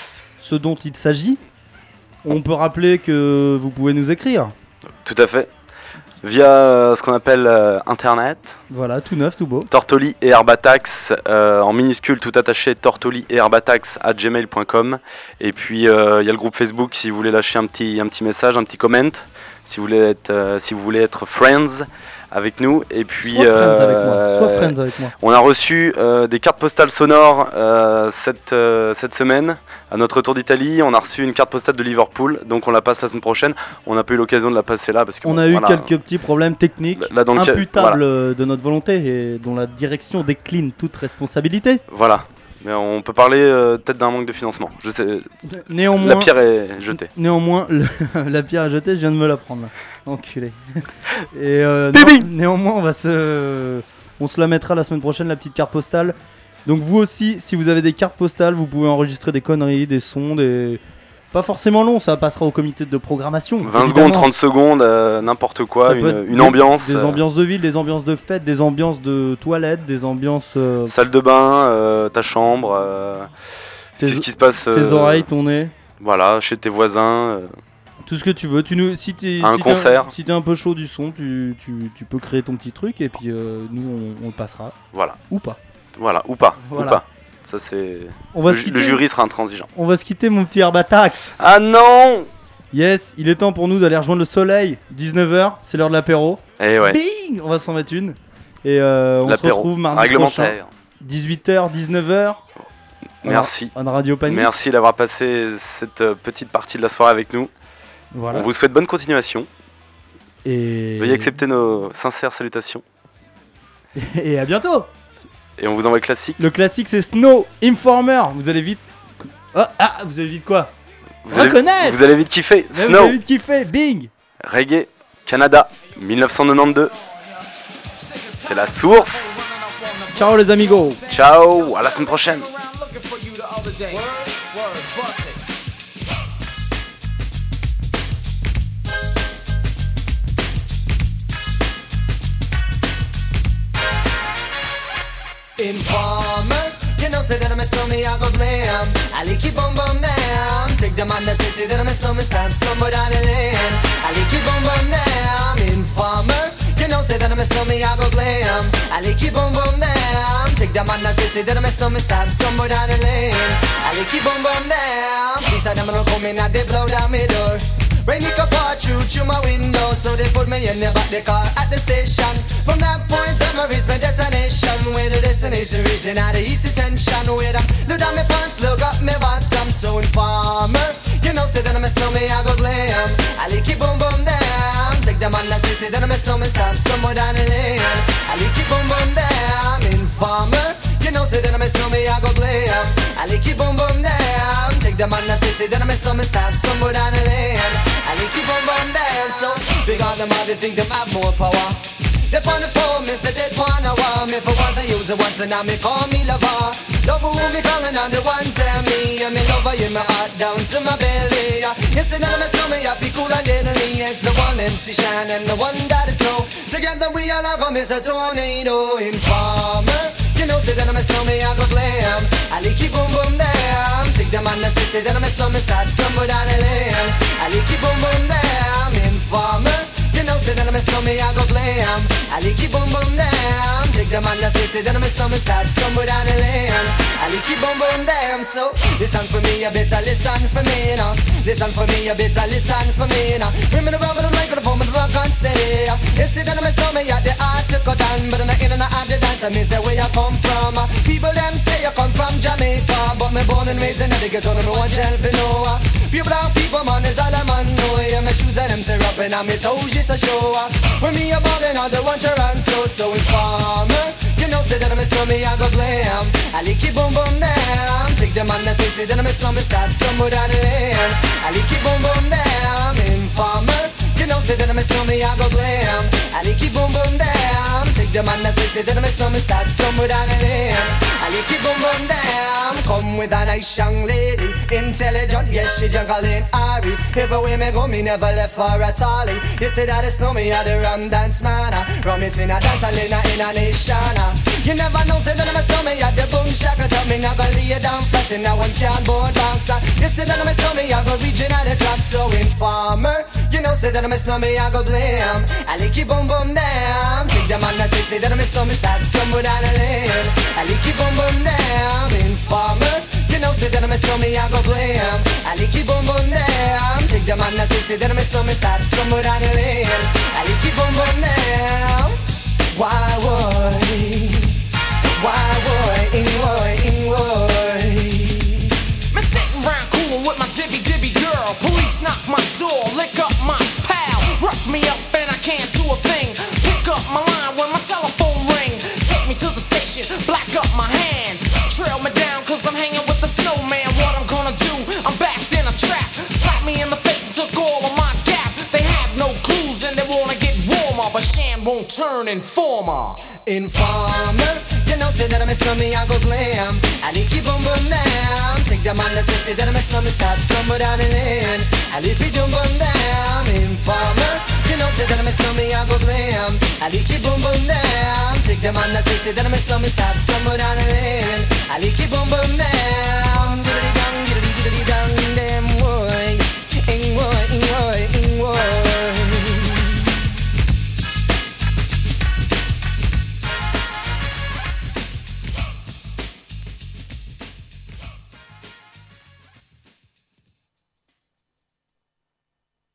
Speaker 2: ce dont il s'agit, on peut rappeler que vous pouvez nous écrire.
Speaker 1: Tout à fait. via euh, ce qu'on appelle euh, Internet.
Speaker 2: Voilà, tout neuf, tout beau.
Speaker 1: Tortoli et Herbatax euh, en minuscule, tout attaché, tortoli et herbatax à gmail point com. Et puis il euh, y a le groupe Facebook si vous voulez lâcher un petit, un petit message, un petit comment, si vous voulez être, euh, si vous voulez être friends avec nous. Et puis
Speaker 2: Sois friends avec moi,
Speaker 1: euh,
Speaker 2: sois friends avec moi.
Speaker 1: on a reçu euh, des cartes postales sonores euh, cette, euh, cette semaine. À notre retour d'Italie, on a reçu une carte postale de Liverpool, donc on la passe la semaine prochaine. On n'a pas eu l'occasion de la passer là parce que
Speaker 2: On
Speaker 1: bon,
Speaker 2: a eu
Speaker 1: voilà.
Speaker 2: quelques petits problèmes techniques
Speaker 1: Là, dans le ca-
Speaker 2: imputables
Speaker 1: voilà.
Speaker 2: euh, de notre volonté et dont la direction décline toute responsabilité.
Speaker 1: Voilà. Mais on peut parler euh, peut-être d'un manque de financement. Je sais.
Speaker 2: Néanmoins,
Speaker 1: la pierre est jetée.
Speaker 2: Néanmoins, le- la pierre est jetée, je viens de me la prendre là. Enculé. Et euh,
Speaker 1: Bibi
Speaker 2: non- néanmoins, on va se, on se la mettra la semaine prochaine, la petite carte postale. Donc vous aussi, si vous avez des cartes postales, vous pouvez enregistrer des conneries, des sons, des... Pas forcément long, ça passera au comité de programmation.
Speaker 1: vingt
Speaker 2: évidemment.
Speaker 1: secondes, trente secondes, euh, n'importe quoi,
Speaker 2: Ça peut
Speaker 1: une,
Speaker 2: être
Speaker 1: une
Speaker 2: des-
Speaker 1: ambiance.
Speaker 2: Des
Speaker 1: euh,
Speaker 2: ambiances de ville, des ambiances de fête, des ambiances de toilettes, des ambiances... euh,
Speaker 1: Salle de bain, euh, ta chambre. euh,
Speaker 2: Tes-
Speaker 1: Qu'est-ce qui se passe
Speaker 2: tes
Speaker 1: euh,
Speaker 2: oreilles, ton nez.
Speaker 1: Voilà, chez tes voisins. euh,
Speaker 2: Tout ce que tu veux. Tu nous, si t'es,
Speaker 1: Un
Speaker 2: si t'es
Speaker 1: concert.
Speaker 2: si t'es un peu chaud du son, tu, tu, tu peux créer ton petit truc et puis euh, nous on, on le passera.
Speaker 1: Voilà.
Speaker 2: Ou pas.
Speaker 1: Voilà, ou pas.
Speaker 2: Voilà.
Speaker 1: Ou pas. Ça c'est.
Speaker 2: On va
Speaker 1: le,
Speaker 2: se
Speaker 1: ju-
Speaker 2: quitter.
Speaker 1: le jury sera intransigeant.
Speaker 2: On va se quitter mon petit Herbatax.
Speaker 1: Ah non.
Speaker 2: Yes, il est temps pour nous d'aller rejoindre le soleil. dix-neuf heures, c'est l'heure de l'apéro.
Speaker 1: Eh ouais.
Speaker 2: Bing, on va s'en mettre une. Et euh, on se
Speaker 1: L'apéro.
Speaker 2: retrouve mardi
Speaker 1: Réglementaire.
Speaker 2: prochain. dix-huit heures, dix-neuf heures.
Speaker 1: Merci.
Speaker 2: En Radio Panique.
Speaker 1: Merci d'avoir passé cette euh, petite partie de la soirée avec nous.
Speaker 2: Voilà.
Speaker 1: On vous souhaite bonne continuation.
Speaker 2: Et...
Speaker 1: Veuillez accepter nos sincères salutations.
Speaker 2: Et à bientôt.
Speaker 1: Et on vous envoie le classique.
Speaker 2: Le classique c'est Snow Informer. Vous allez vite. Oh, ah, vous allez vite quoi
Speaker 1: Vous allez,
Speaker 2: Reconnaître.
Speaker 1: vous allez vite kiffer.
Speaker 2: Mais Vous
Speaker 1: Snow.
Speaker 2: allez vite kiffer. Bing.
Speaker 1: Reggae. Canada. dix-neuf cent quatre-vingt-douze. C'est la source.
Speaker 2: Ciao les amigos.
Speaker 1: Ciao. À la semaine prochaine.
Speaker 14: Informer, you know, say that I'm a snowman, I go blam. I like you bum bum down. Take the man that say, say that I'm a snowman, stamp somewhere down the lane. I like you bum bum down. Informer, you know, say that I'm a snowman, I go blam. I like you bum bum down. Take the man that say, say that I'm a snowman, stamp somewhere down the lane. I like you bum bum down. Please, I never come in and they blow down my door. Rain it up all through, through my window. So they put me in the back the car at the station. From that point on I reach my destination. Where the destination region at the east detention. Where I look down my pants, look up my bottom. So informer, you know say that I'm a snowman, I go glam. I like it boom boom down. Take the man that say, say that I'm a snowman, stop somewhere down the lane. I like it boom boom down. Informer, you know say that I'm a snowman, I go glam. I like it boom boom down. Take the man that say, say that I'm a snowman, stop somewhere down the lane. I like keep on run down, so big on them all, they think them have more power. They on the phone, me say they wanna wow. Me for once I use it once and now me call me lover. Lover who me calling on the one tell me. And me lover in my heart down to my belly. Yes, and I'm a snowman, I feel cool and deadly. It's the one M C Shine and the one that is snow. Together we all have a miss a tornado. Informer, you know say that I'm a snowman, I go glam. I like keep boom boom down. Take the man that say, say that I'm a snowman, stop somewhere down the lane. I like keep boom boom down. Informer, you know say that I'm a snowman, I go glam. I like keep boom boom down. Take the man that say, say that I'm a snowman, stop somewhere down the lane. I like keep boom boom down. So listen for me, you better listen for me now. Listen for me, you better listen for me now. Bring me the rubber, the microphone, the rock and stay. You see that I'm a snowman, yeah, the art to cut down, but I'm not in and out the dance. I mean say where you come from. People them say you come from Jamaica, but me born and raised in the ghetto, no one tell for no. Pure brown people, man, is all I'm on. No, yeah, my shoes and them tear up and my toes just a show. When me a ballin', all the one Toronto, so informer. You know, say that I'm a snowman, I go glam. I like it boom boom down. Take the man that say, say that I'm a snowman, stop somewhere down the lane. I like it boom boom down. Informer. You know, say that I'm a snowman, I go glam. I like it boom boom down. Take the man that say, say that I'm a snowman, start somewhere down the lane. I like it boom boom down. Come with a nice young lady, intelligent, yes, she jungle in Ari. Everywhere me go, me never left for a tally. You say that it's snowman, I the rum dance man. Rum it in a dance, I in a, in a nation. You never know, say that I'm a snowman, I the boom shaka. Tell me never lay it down flat in a one can board box. You say that I'm a snowman, I go reaching at the top, so informer. You know, say that I'm a snowman, I go blam. I like you boom boom down. Take the man that say, say that I'm a snowman, start stumble down a lane. I like you boom boom down. Informer. You know, say that I'm a snowman, I go blam. I like you boom boom down. Take the man that say, say that I'm a snowman, start stumble down a lane. I like you boom boom down. Why would? Why would? In would? In would?
Speaker 6: Me sitting round cool with my dibby dibby girl. Police knock my door, lick up my pal. Rough me up and I can't do a thing. Pick up my line when my telephone ring. Take me to the station, black up my hands. Trail me down cause I'm hanging with the snowman. What I'm gonna do, I'm backed in a trap. Slap me in the face and took all of my gap. They have no clues and they wanna get warmer, but Shan won't turn informer.
Speaker 14: Informer, you know, say that I'm a snowman, I go glam. I like you boom boom down. Take the man that say, say that I'm a snowman, start somewhere down the lane. I like you boom boom down. Informer, you know, say that I'm a snowman, I go glam. I like you boom boom down. Take the man that say, say that I'm a snowman, start somewhere down the lane. I like you boom boom down.